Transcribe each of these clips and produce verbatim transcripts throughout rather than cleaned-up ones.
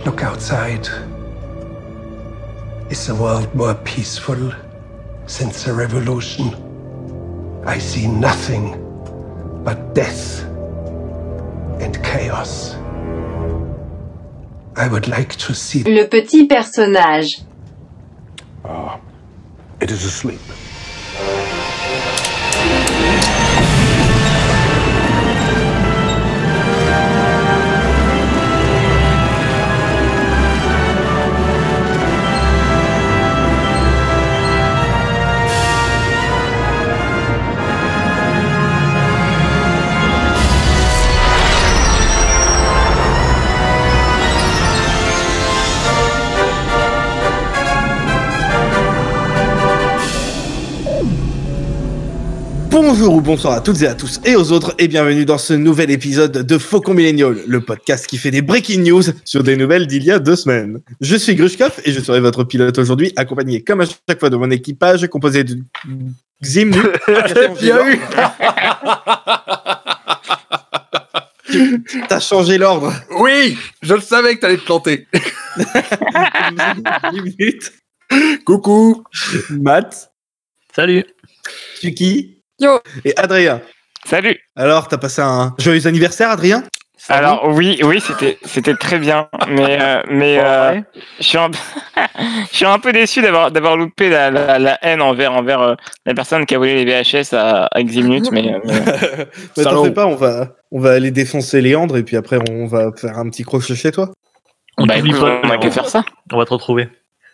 Look outside. Is the world more peaceful since the revolution? I see nothing but death and chaos. I would like to see Le petit personnage. Ah, it is asleep. Bonjour ou bonsoir à toutes et à tous et aux autres et bienvenue dans ce nouvel épisode de Faucon Millennial, le podcast qui fait des breaking news sur des nouvelles d'il y a deux semaines. Je suis Grushkov et je serai votre pilote aujourd'hui, accompagné comme à chaque fois de mon équipage composé de Ximnu. Bien eu. T'as changé l'ordre. Oui, je le savais que t'allais te planter. Coucou. Matt. Salut. Tuki. Yo. Et Adrien. Salut. Alors, t'as passé un joyeux anniversaire, Adrien? Salut. Alors oui, oui, c'était c'était très bien, mais euh, mais euh, je suis un je suis un peu déçu d'avoir d'avoir loupé la, la, la haine envers envers euh, la personne qui a volé les V H S à, à Ximnut, mais, mais... mais t'en fais pas, on va on va aller défoncer Léandre et puis après on va faire un petit crochet chez toi. On bah, écoute, pas, on a qu'à faire ça. On va te retrouver.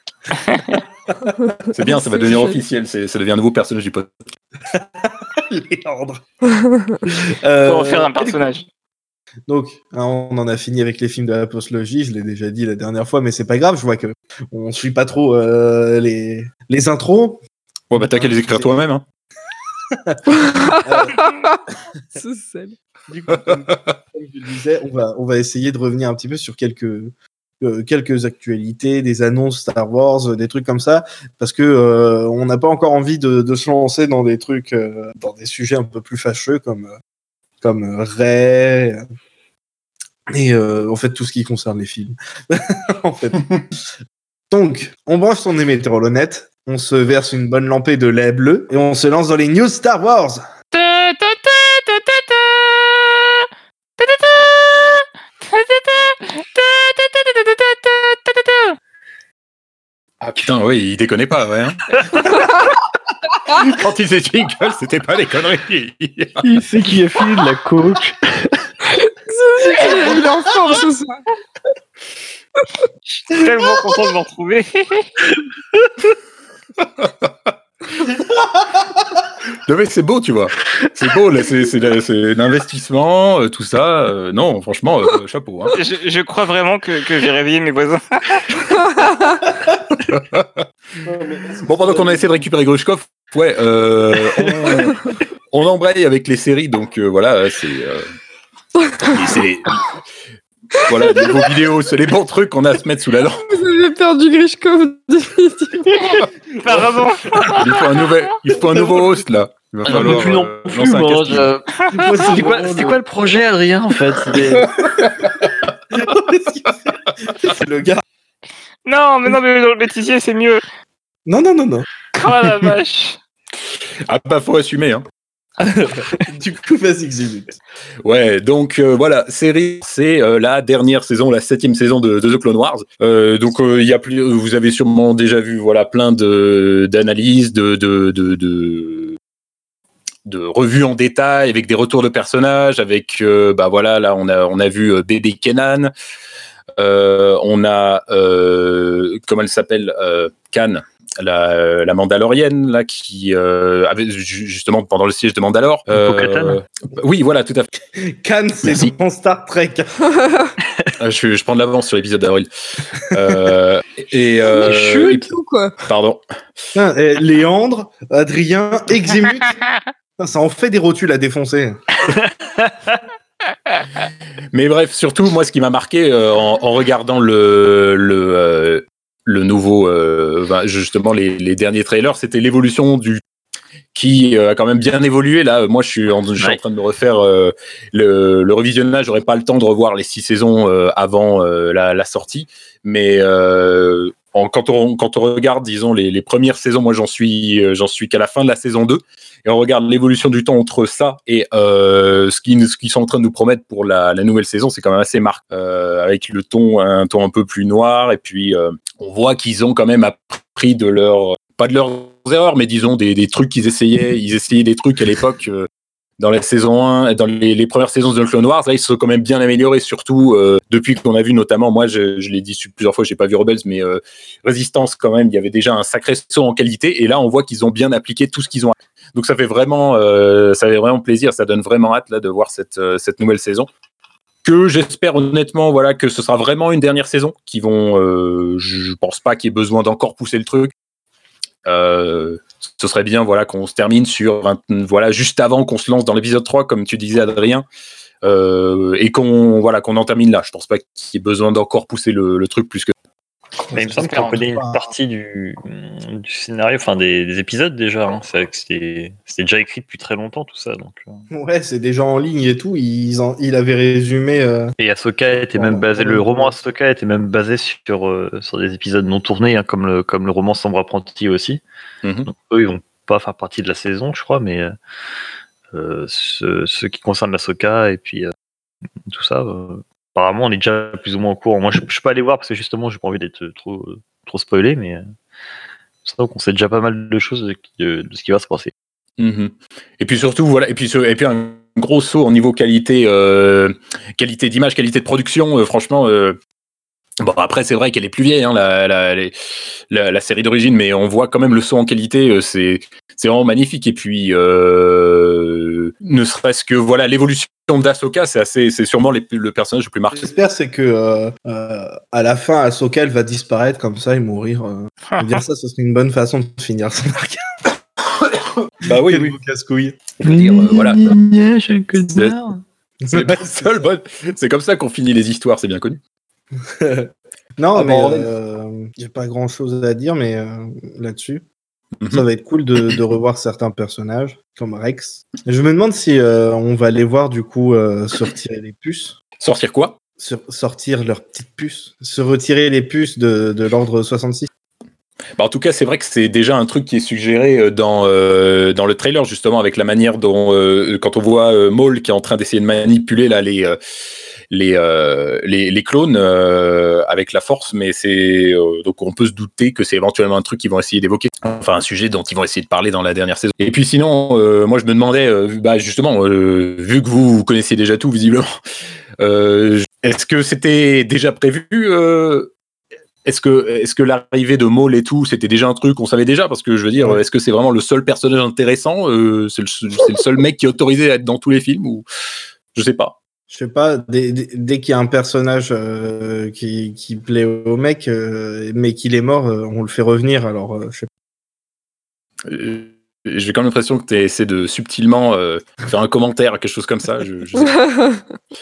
C'est bien, ça va devenir officiel, c'est, ça devient un nouveau personnage du podcast. Léandre. euh, Faut refaire un personnage. Donc, hein, on en a fini avec les films de la postlogie, je l'ai déjà dit la dernière fois, mais c'est pas grave, je vois que on suit pas trop euh, les, les intros. Ouais, bah t'as qu'à les écrire toi-même, hein. C'est celle. Du coup, comme, comme je le disais, on va, on va essayer de revenir un petit peu sur quelques, euh, quelques actualités, des annonces Star Wars, euh, des trucs comme ça, parce que euh, on n'a pas encore envie de, de se lancer dans des trucs, euh, dans des sujets un peu plus fâcheux comme... Euh, comme Ray, et euh, en fait tout ce qui concerne les films. en fait. Donc, on branche son émetteur-honnête, on se verse une bonne lampée de lait bleu, et on se lance dans les news Star Wars. Ah putain, oui, il déconnait pas, ouais. Hein. Quand il faisait jingle, c'était pas des conneries. Il sait qui a filé de la coke. Il est en forme ce soir. Je suis tellement content de me retrouver. Non mais c'est beau, tu vois. C'est beau, là, c'est, c'est, c'est l'investissement, euh, tout ça. Euh, non, franchement, euh, chapeau. Hein. Je, je crois vraiment que, que j'ai réveillé mes voisins. Bon, pendant qu'on a essayé de récupérer Grushkov, ouais, euh, on, on embraye avec les séries, donc euh, voilà, c'est, euh, c'est les, voilà, les beaux vidéos, c'est les bons trucs qu'on a à se mettre sous la lampe. Vous avez perdu Grishkov définitivement. Pardon. Il faut un nouvel, il faut un nouveau host là. Il va Ah, falloir. plus non euh, plus, lancer un moi, casting. je... c'était, quoi, c'était quoi le projet, Adrien, en fait? C'était... C'est le gars. Non, mais non, mais dans le bêtisier, c'est mieux. Non, non, non, non. Oh la vache. Ah bah faut assumer, hein. Du coup, vas-y, Ximut. Ouais, donc euh, voilà, série, c'est euh, la dernière saison, la septième saison de, de The Clone Wars. Euh, donc euh, il y a plus, vous avez sûrement déjà vu, voilà, plein de d'analyses, de de de, de de revues en détail avec des retours de personnages, avec euh, bah voilà, là on a on a vu euh, Bébé Kenan, euh, on a euh, comment elle s'appelle, euh, Khan. La, la Mandalorienne là qui euh, avait justement pendant le siège de Mandalore. Euh, oui, voilà, tout à fait. Khan, c'est son Star Trek. je, je prends de l'avance sur l'épisode d'avril. Euh, et, euh, Chut, et ou quoi? Pardon. Putain, et Léandre, Adrien, Ximut. Ça en fait des rotules à défoncer. Mais bref, surtout moi, ce qui m'a marqué euh, en, en regardant le le euh, le nouveau, euh, justement les, les derniers trailers, c'était l'évolution du qui euh, a quand même bien évolué. Là, moi, je suis en, je suis Ouais. en train de me refaire euh, le, le revisionnage. J'aurais pas le temps de revoir les six saisons euh, avant euh, la, la sortie, mais euh, en, quand on quand on regarde, disons les, les premières saisons, moi, j'en suis euh, j'en suis qu'à la fin de la saison deux, et on regarde l'évolution du temps entre ça et euh, ce qu'ils ce qu'ils sont en train de nous promettre pour la, la nouvelle saison, c'est quand même assez marquant, euh, avec le ton un ton un peu plus noir, et puis euh, on voit qu'ils ont quand même appris de leur pas de leurs erreurs, mais disons des, des trucs qu'ils essayaient. Ils essayaient des trucs à l'époque euh, dans la saison un, dans les, les premières saisons de Clone Wars. Là, ils se sont quand même bien améliorés, surtout euh, depuis qu'on a vu notamment, moi je, je l'ai dit plusieurs fois, j'ai pas vu Rebels, mais euh, Résistance quand même, il y avait déjà un sacré saut en qualité, et là on voit qu'ils ont bien appliqué tout ce qu'ils ont. Donc ça fait vraiment, euh, ça fait vraiment plaisir, ça donne vraiment hâte là de voir cette, euh, cette nouvelle saison. Que j'espère honnêtement, voilà, que ce sera vraiment une dernière saison, qui vont, euh, je pense pas qu'il y ait besoin d'encore pousser le truc. Euh, ce serait bien, voilà, qu'on se termine sur un, voilà, juste avant qu'on se lance dans l'épisode trois, comme tu disais, Adrien, euh, et qu'on, voilà, qu'on en termine là. Je pense pas qu'il y ait besoin d'encore pousser le, le truc plus que. Mais il me semble qu'on connaît une partie du, du scénario, enfin des, des épisodes déjà. Hein. C'est vrai que c'était, c'était déjà écrit depuis très longtemps tout ça. Donc, euh... Ouais, c'est déjà en ligne et tout. Ils en, il avait résumé. Euh... Et Ahsoka était même basé, le roman Ahsoka était même basé sur, euh, sur des épisodes non tournés, hein, comme, le, comme le roman Sombre Apprenti aussi. Mm-hmm. Donc, eux, ils vont pas faire partie de la saison, je crois, mais euh, ce, ce qui concerne l'Ahsoka et puis euh, tout ça. Euh... Apparemment, on est déjà plus ou moins au courant. Moi, je ne suis pas allé voir parce que justement, j'ai pas envie d'être trop, trop spoilé, mais euh, c'est vrai qu'on sait déjà pas mal de choses de, de, de ce qui va se passer. Mmh. Et puis surtout, voilà, et puis, et puis un gros saut au niveau qualité, euh, qualité d'image, qualité de production. Euh, franchement, euh, bon, après, c'est vrai qu'elle est plus vieille, hein, la, la, la, la série d'origine, mais on voit quand même le saut en qualité. Euh, c'est, c'est vraiment magnifique. Et puis, euh, ne serait-ce que voilà, l'évolution d'Ahsoka, c'est assez, c'est sûrement les, le personnage le plus marqué. J'espère c'est que euh, euh, à la fin, Ahsoka elle va disparaître comme ça et mourir. Euh, dire ça, ce serait une bonne façon de finir son arc. Bah oui, oui. Casse-couille. Je veux dire, euh, voilà. C'est, c'est pas seul bon. C'est comme ça qu'on finit les histoires, c'est bien connu. non, ah, mais bon, euh, j'ai pas grand-chose à dire, mais euh, là-dessus. Mm-hmm. Ça va être cool de, de revoir certains personnages, comme Rex. Je me demande si euh, on va les voir, du coup, euh, sortir les puces. Sortir quoi ? Sur, sortir leurs petites puces. Se retirer les puces de, de l'ordre soixante-six. Bah en tout cas, c'est vrai que c'est déjà un truc qui est suggéré dans, euh, dans le trailer, justement, avec la manière dont, euh, quand on voit euh, Maul qui est en train d'essayer de manipuler là, les, euh, les, euh, les, les clones euh, avec la force, mais c'est euh, donc on peut se douter que c'est éventuellement un truc qu'ils vont essayer d'évoquer, enfin un sujet dont ils vont essayer de parler dans la dernière saison. Et puis sinon, euh, moi je me demandais, euh, bah justement, euh, vu que vous, vous connaissiez déjà tout visiblement, euh, est-ce que c'était déjà prévu euh, Est-ce que, est-ce que l'arrivée de Maul et tout, c'était déjà un truc qu'on savait déjà ? Parce que je veux dire, ouais. Est-ce que c'est vraiment le seul personnage intéressant ? euh, c'est, le, c'est le seul mec qui est autorisé à être dans tous les films ou je sais pas. Je sais pas. Dès, dès, dès qu'il y a un personnage euh, qui, qui plaît au mec, euh, mais qu'il est mort, euh, on le fait revenir. Alors, euh, je sais pas. Euh, j'ai quand même l'impression que tu essaies de subtilement euh, faire un commentaire, quelque chose comme ça. Je, je sais pas.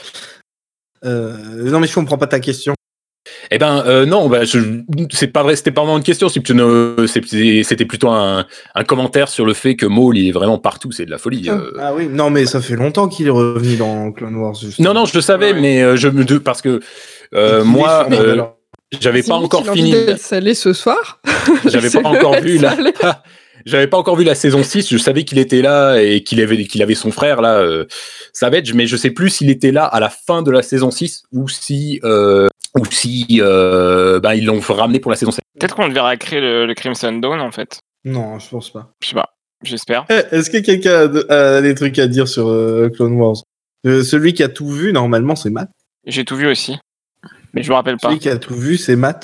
euh, non, mais je comprends pas ta question. Eh ben euh, non, bah, je, c'est pas vrai, c'était pas vraiment une question, c'est plutôt, c'est, c'était plutôt un, un commentaire sur le fait que Maul il est vraiment partout, c'est de la folie. Euh... Ah oui, non mais ça fait longtemps qu'il est revenu dans Clone Wars. Justement. Non non, je le savais, ouais. mais euh, je me parce que euh, moi, euh, j'avais c'est pas encore fini. Salé ce soir. J'avais pas encore vu la. J'avais pas encore vu la saison six, je savais qu'il était là et qu'il avait, qu'il avait son frère là, euh, Savage, mais je sais plus s'il était là à la fin de la saison six ou si, euh, ou si euh, bah, ils l'ont ramené pour la saison sept. Peut-être qu'on le verra créer le, le Crimson Dawn en fait. Non, je pense pas. Je sais pas, j'espère. Est-ce que quelqu'un a, a des trucs à dire sur euh, Clone Wars ? euh, Celui qui a tout vu, normalement, c'est Matt. J'ai tout vu aussi, mais je me rappelle pas. Celui qui a tout vu, c'est Matt.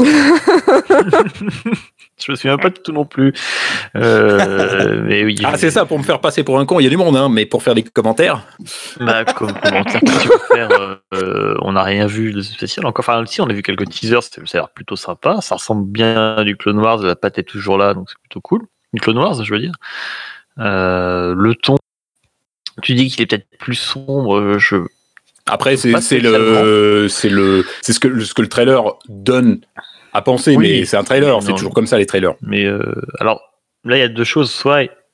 Je me souviens pas de tout non plus. Euh, mais oui. Ah, c'est ça, pour me faire passer pour un con, il y a du monde, hein, mais pour faire des commentaires. Bah, comme commentaire, qu'est-ce que tu veux faire euh, On n'a rien vu de spécial. Encore, enfin, si, on a vu quelques teasers, ça a l'air plutôt sympa. Ça ressemble bien à du Clone Wars, la patte est toujours là, donc c'est plutôt cool. Du Clone Wars, je veux dire. Euh, le ton, tu dis qu'il est peut-être plus sombre, je. Après, c'est, c'est le, c'est le, c'est ce que, ce que le trailer donne à penser, oui, mais c'est un trailer, c'est non. toujours comme ça les trailers. Mais euh, alors là, il y a deux choses. Soit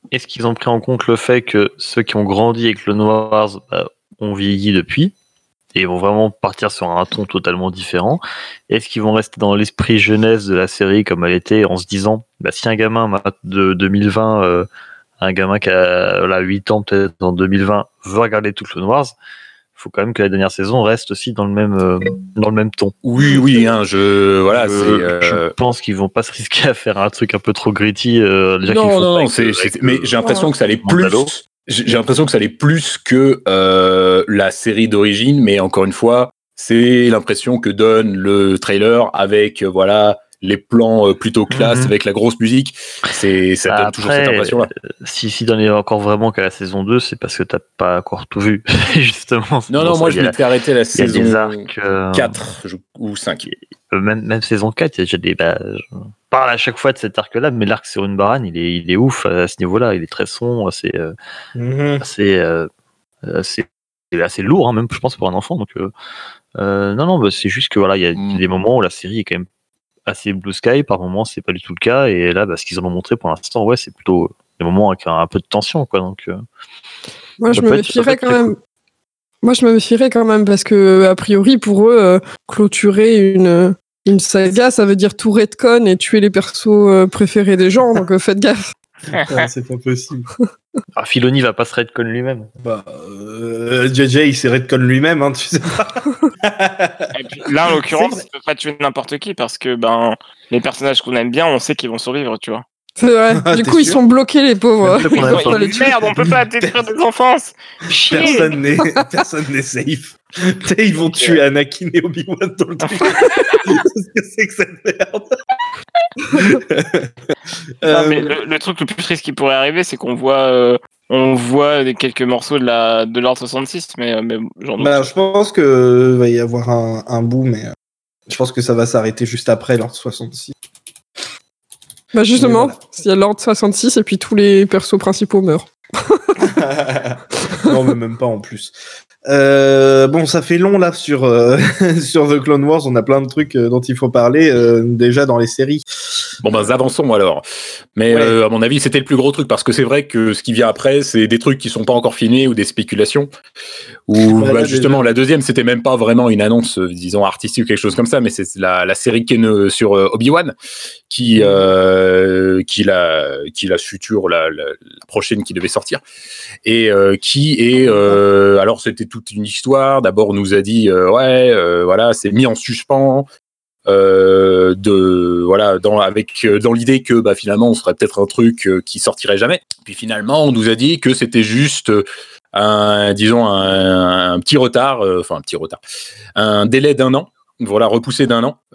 est-ce qu'ils ont pris en compte le fait que ceux qui ont grandi avec Clone Wars bah, ont vieilli depuis et vont vraiment partir sur un ton totalement différent? Est-ce qu'ils vont rester dans l'esprit jeunesse de la série comme elle était en se disant bah, si un gamin de deux mille vingt, euh, un gamin qui a voilà, huit ans peut-être en deux mille vingt veut regarder tout Clone Wars, faut quand même que la dernière saison reste aussi dans le même euh, dans le même ton. Oui, oui, hein, je voilà, je, c'est. Euh... Je pense qu'ils vont pas se risquer à faire un truc un peu trop gritty. Euh, déjà non, qu'il faut non, non, avec, c'est, avec, c'est, mais j'ai l'impression euh, que ça allait plus. J'ai l'impression que ça allait plus que euh, la série d'origine, mais encore une fois, c'est l'impression que donne le trailer avec euh, voilà. les plans euh, plutôt classe mmh. avec la grosse musique, c'est ça donne Après, toujours cette impression-là. Si si t'en es encore vraiment qu'à la saison deux, c'est parce que t'as pas encore tout vu, justement. Non non, moi je m'étais arrêté à la saison arcs, euh, quatre je, ou cinq. Même même saison quatre, il y a déjà des bah, je parle à chaque fois de cet arc-là, mais l'arc sur une barane, il est il est ouf à ce niveau-là, il est très sombre, c'est euh, mmh. assez euh, assez assez lourd hein, même je pense pour un enfant donc euh, euh, non non, bah, c'est juste que voilà, il y a mmh. des moments où la série est quand même assez blue sky, par moments c'est pas du tout le cas, et là bah, ce qu'ils en ont montré pour l'instant ouais c'est plutôt des moments avec un, un peu de tension quoi, donc euh, moi je me méfierais quand même cool. moi je me méfierais quand même parce que a priori pour eux euh, clôturer une une saga ça veut dire tout retcon et tuer les persos euh, préférés des gens, donc euh, faites gaffe. Ah, c'est pas possible. Ah, Filoni va pas se retcon lui-même. Bah, euh, J J il s'est retcon lui-même, hein, tu sais pas. Et puis, là, en l'occurrence, il peut pas tuer n'importe qui parce que ben les personnages qu'on aime bien, on sait qu'ils vont survivre, tu vois. C'est vrai. Ah, du coup, ils sûr sont bloqués, les pauvres. Ils sont, ils sont, merde, on peut pas détruire des enfances. Chier. Personne n'est, personne n'est safe. T'sais, ils vont okay. tuer Anakin et Obi-Wan dans le truc. Qu'est-ce que c'est que cette merde? Non, mais le, le truc le plus triste qui pourrait arriver, c'est qu'on voit, euh, on voit des, quelques morceaux de la de l'Ordre soixante-six, mais, mais genre. Bah, je pense que va y avoir un, un bout, mais je pense que ça va s'arrêter juste après l'Ordre soixante-six. Bah justement, voilà. Il y a l'Ordre soixante-six et puis tous les persos principaux meurent. Non, mais même pas en plus. Euh, bon, ça fait long là sur euh, sur The Clone Wars. On a plein de trucs euh, dont il faut parler euh, déjà dans les séries. Bon ben avançons alors. Mais ouais. euh, à mon avis, c'était le plus gros truc parce que c'est vrai que ce qui vient après, c'est des trucs qui sont pas encore filmés ou des spéculations. Ou bah, bah, justement, déjà. La deuxième, c'était même pas vraiment une annonce, disons artistique ou quelque chose comme ça, mais c'est la, la série qui est sur euh, Obi-Wan, qui euh, qui la qui la future, la, la, la prochaine qui devait sortir, et euh, qui est euh, alors c'était toute une histoire. D'abord, on nous a dit euh, ouais, euh, voilà, c'est mis en suspens. Euh, de voilà dans avec dans l'idée que bah finalement on serait peut-être un truc euh, qui sortirait jamais. Puis finalement on nous a dit que c'était juste un disons un, un petit retard, euh, enfin un petit retard, un délai d'un an. Voilà, repoussé d'un an.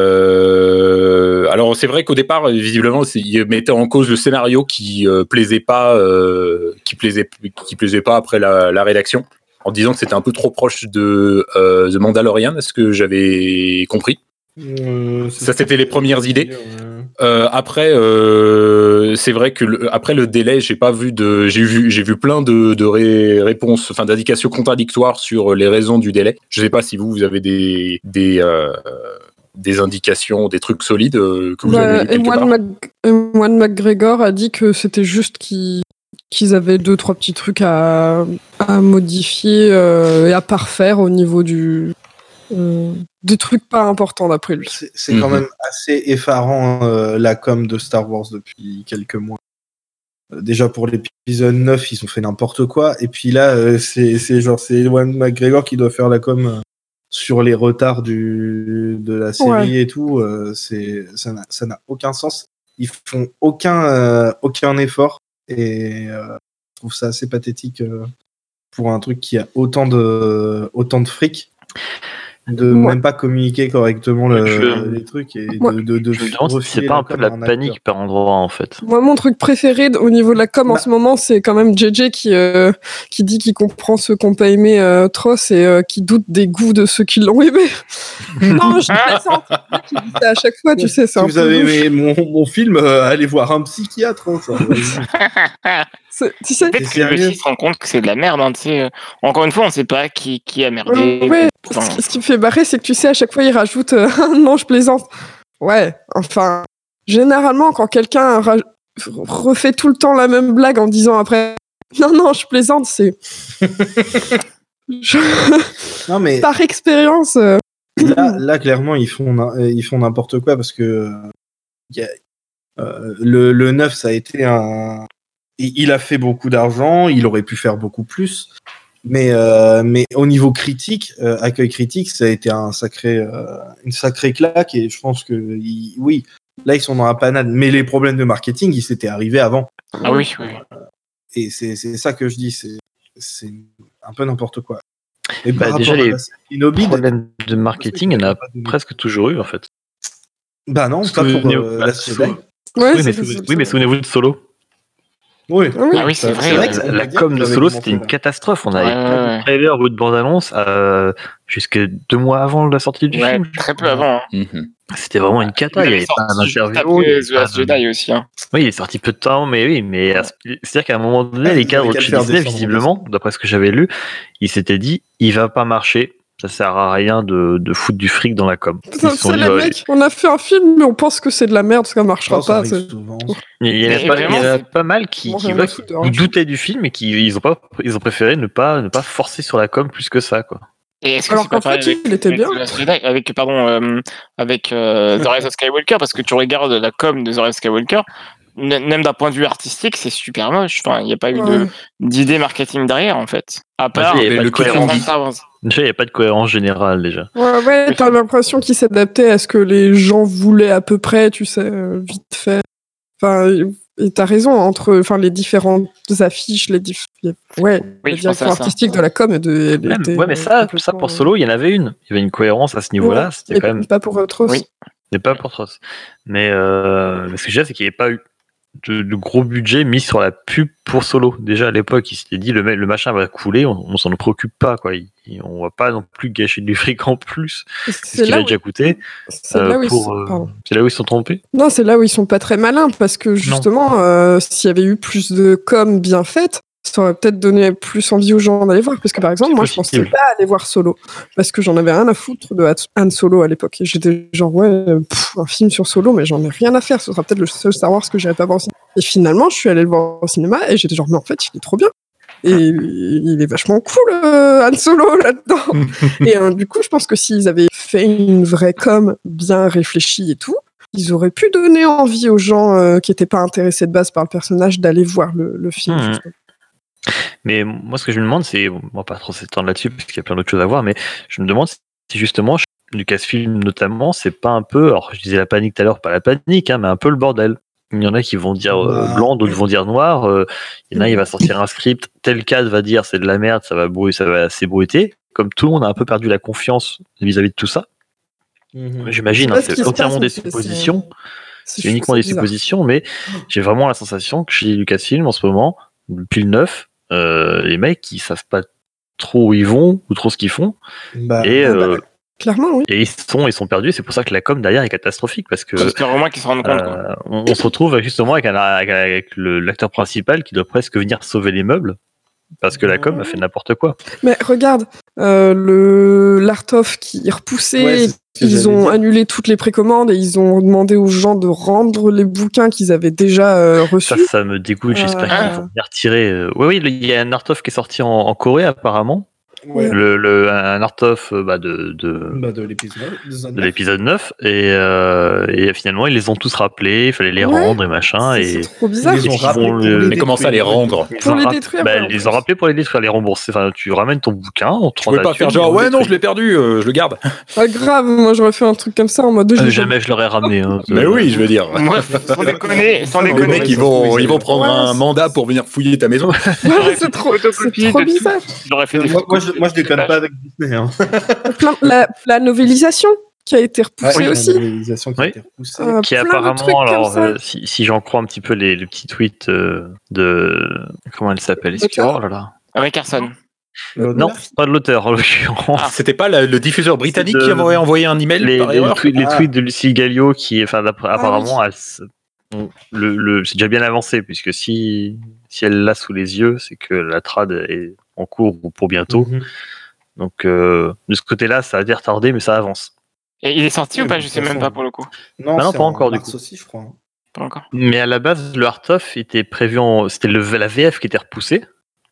Euh, alors c'est vrai qu'au départ, visiblement, il mettait en cause le scénario qui euh, plaisait pas, euh, qui plaisait, qui plaisait pas après la, la rédaction, en disant que c'était un peu trop proche de euh, The Mandalorian, est-ce que j'avais compris? Euh, ça c'était les premières idées. Euh, après, euh, c'est vrai que le, après le délai, j'ai pas vu de, j'ai vu, j'ai vu plein de, de ré, réponses, enfin d'indications contradictoires sur les raisons du délai. Je sais pas si vous, vous avez des des euh, des indications, des trucs solides euh, que vous bah, avez quelque part. Mac, Ewan McGregor a dit que c'était juste qu'ils qu'ils avaient deux trois petits trucs à à modifier euh, et à parfaire au niveau du Euh, des trucs pas importants d'après lui. C'est, c'est quand mmh. même assez effarant euh, la com de Star Wars depuis quelques mois. Euh, déjà pour l'épisode neuf, ils ont fait n'importe quoi, et puis là, euh, c'est, c'est genre c'est Ewan McGregor qui doit faire la com euh, sur les retards du, de la série ouais. et tout. Euh, c'est, ça, n'a, ça n'a aucun sens. Ils font aucun, euh, aucun effort, et euh, je trouve ça assez pathétique euh, pour un truc qui a autant de, autant de fric. De ouais. même pas communiquer correctement le, je... les trucs et ouais. de, de, de je me demande si c'est pas un peu de la panique par endroit en fait. Moi mon truc préféré au niveau de la com bah. en ce moment c'est quand même J J qui euh, qui dit qu'il comprend ceux qui n'ont pas aimé euh, Tross et euh, qui doute des goûts de ceux qui l'ont aimé. Non je plaisante. Tu dis ça à chaque fois tu sais c'est si un vous peu avez aimé mon, mon film euh, allez voir un psychiatre hein, ça. C'est, tu sais, peut-être que le six se rend compte que c'est de la merde. Hein, tu sais. Encore une fois, on ne sait pas qui, qui a merdé. Euh, ouais. Enfin... Ce qui me fait barrer, c'est que tu sais, à chaque fois, il rajoute euh, non, je plaisante. Ouais, enfin, généralement, quand quelqu'un raj... refait tout le temps la même blague en disant après non non je plaisante, c'est je... non mais par expérience. Euh... Là, là clairement ils font ils font n'importe quoi parce que y a, euh, le le neuf ça a été un il a fait beaucoup d'argent, il aurait pu faire beaucoup plus. Mais, euh, mais au niveau critique, euh, accueil critique, ça a été un sacré, euh, une sacrée claque et je pense que ils, oui, là ils sont dans la panade. Mais les problèmes de marketing, ils s'étaient arrivés avant. Ah oui, oui. Et c'est, c'est ça que je dis, c'est, c'est un peu n'importe quoi. Et bah, déjà les Shinobi, problèmes de marketing, il y en a presque toujours eu en fait. Bah non, pas pour euh, la Jedi. Ouais, oui, mais, sou- oui, mais souvenez-vous de Solo. Oui, ah oui, c'est vrai. C'est vrai que la com de Solo, c'était une catastrophe. On avait ouais, pas ouais. de trailer ou de bande-annonce euh, jusque deux mois avant la sortie du ouais, film. Très peu avant. Hein. Mm-hmm. C'était vraiment une cata. Il y avait pas d'interview. The Last Jedi aussi. Hein. Oui, il est sorti peu de temps, mais oui, mais c'est-à-dire qu'à un moment donné, ouais, les cadres de chez Disney, visiblement, d'après ce que j'avais lu, ils s'étaient dit, il va pas marcher. Ça sert à rien de, de foutre du fric dans la com. Ça, c'est dit, les ouais, mecs, on a fait un film, mais on pense que c'est de la merde, ça marchera oh, pas. Ça il y en a, pas, il y en a pas mal qui, qui, va, qui, qui doutaient du film et qui ils ont pas, ils ont préféré ne pas, ne pas forcer sur la com plus que ça, quoi. Et est-ce que alors c'est qu'en pas fait, il était bien. Avec, pardon, euh, avec euh, The Rise of Skywalker, parce que tu regardes la com de The Rise of Skywalker, même d'un point de vue artistique, c'est super moche. Enfin, il n'y a pas eu ouais. de, d'idée marketing derrière, en fait. À part ouais, le cohérence. Déjà, il n'y a pas de cohérence générale, déjà. Ouais, ouais, t'as l'impression qu'il s'adaptait à ce que les gens voulaient à peu près, tu sais, vite fait. Enfin, et t'as raison, entre enfin, les différentes affiches, les diff... ouais, oui, la direction artistique de la com et de... Ouais, était, ouais, mais ça, ça, pour Solo, il y en avait une. Il y avait une cohérence à ce niveau-là. Ouais, c'était quand même... pas pour Tross. Oui, mais pas pour Tross. Mais, euh, mais ce que je veux dire, c'est qu'il n'y avait pas eu de, de gros budget mis sur la pub pour Solo. Déjà à l'époque, il s'était dit le, le machin va couler, on, on s'en préoccupe pas, quoi. Il, on va pas non plus gâcher du fric en plus. C'est ce qu'il a déjà coûté. C'est, euh, là où pour, ils sont... euh, c'est là où ils sont trompés. Non, c'est là où ils sont pas très malins parce que justement, euh, s'il y avait eu plus de com bien faite, ça aurait peut-être donné plus envie aux gens d'aller voir. Parce que par exemple, c'est moi, possible. je pensais pas aller voir Solo parce que j'en avais rien à foutre de Han Solo à l'époque. Et j'étais genre ouais, pff, un film sur Solo, mais j'en ai rien à faire. Ce sera peut-être le seul Star Wars que j'irai pas voir au cinéma. Et finalement, je suis allé le voir au cinéma et j'étais genre mais en fait, il est trop bien. Et il est vachement cool, euh, Han Solo, là-dedans. Et euh, du coup, je pense que s'ils avaient fait une vraie com bien réfléchie et tout, ils auraient pu donner envie aux gens euh, qui n'étaient pas intéressés de base par le personnage d'aller voir le, le film. Mmh. Mais moi, ce que je me demande, c'est, on va pas trop s'étendre là-dessus, parce qu'il y a plein d'autres choses à voir, mais je me demande si justement, Lucasfilm notamment, c'est pas un peu, alors je disais la panique tout à l'heure, pas la panique, hein, mais un peu le bordel. Il y en a qui vont dire euh, blanc, d'autres vont dire noir. Euh, il y en a, il va sortir un script, tel cadre va dire c'est de la merde, ça va brouiller, ça va s'ébruiter. Comme tout le monde a un peu perdu la confiance vis-à-vis de tout ça. Mmh. J'imagine, hein, c'est entièrement des suppositions. C'est, c'est uniquement des suppositions, mais j'ai vraiment la sensation que chez Lucasfilm en ce moment, depuis le neuf, euh, les mecs ils savent pas trop où ils vont ou trop ce qu'ils font. Bah, et euh, bah, clairement, oui. Et ils sont, ils sont perdus. C'est pour ça que la com derrière est catastrophique parce que c'est vraiment qu'ils se rendent compte. Euh, on, on se retrouve justement avec, un, avec, avec le, l'acteur principal qui doit presque venir sauver les meubles parce que la com a fait n'importe quoi. Mais regarde, euh, le l'Artov qui est repoussé, ouais, c'est ils ont dire. annulé toutes les précommandes et ils ont demandé aux gens de rendre les bouquins qu'ils avaient déjà euh, reçus. Ça, ça me dégoûte. J'espère euh... qu'ils vont bien retirer. Oui, oui, il y a un Artov qui est sorti en, en Corée apparemment. Ouais. Le, le, un art-of bah de, de, bah de, l'épisode, de l'épisode neuf et, euh, et finalement ils les ont tous rappelés, il fallait les ouais. rendre et machin. C'est, et, c'est trop bizarre. Ils ont rappelé pour les mais comment ça les rendre ils Pour les détruire. Bah, ils les ont rappelés pour les détruire, les rembourser. Enfin, tu ramènes ton bouquin, on te rend. Tu peux pas faire genre ouais non je l'ai perdu, euh, je le garde. Pas grave, moi j'aurais fait un truc comme ça en mode. Euh, jamais je l'aurais ramené. Hein, mais oui, je veux dire. Moi, sans déconner, sans déconner. Les mecs ils vont ils vont prendre un mandat pour venir fouiller ta maison. C'est trop bizarre. J'aurais fait des moi je déconne pas avec Disney. Hein. la, la novélisation qui a été repoussée ouais, aussi. La novélisation qui oui. a été repoussée. Euh, qui apparemment, alors, euh, si, si j'en crois un petit peu les, les petits tweets euh, de. Comment elle s'appelle excuse-moi, oh là là. Avec Carson. Non, pas de l'auteur en l'occurrence. Ah, c'était pas la, le diffuseur britannique de, qui avait envoyé un email les, par les, erreur tweets, ah. les tweets de Lucie Gallio qui, enfin, apparemment, ah, oui. elle, le, le, c'est déjà bien avancé puisque si, si elle l'a sous les yeux, c'est que la trad est en cours ou pour bientôt. Mm-hmm. Donc, euh, de ce côté-là, ça a été retardé, mais ça avance. Et il est sorti oui, ou pas? Je sais même pas pour le coup. Non, bah non pas encore du coup. Aussi, je crois. Pas encore. Mais à la base, le Art of était prévu en. C'était le... la V F qui était repoussée.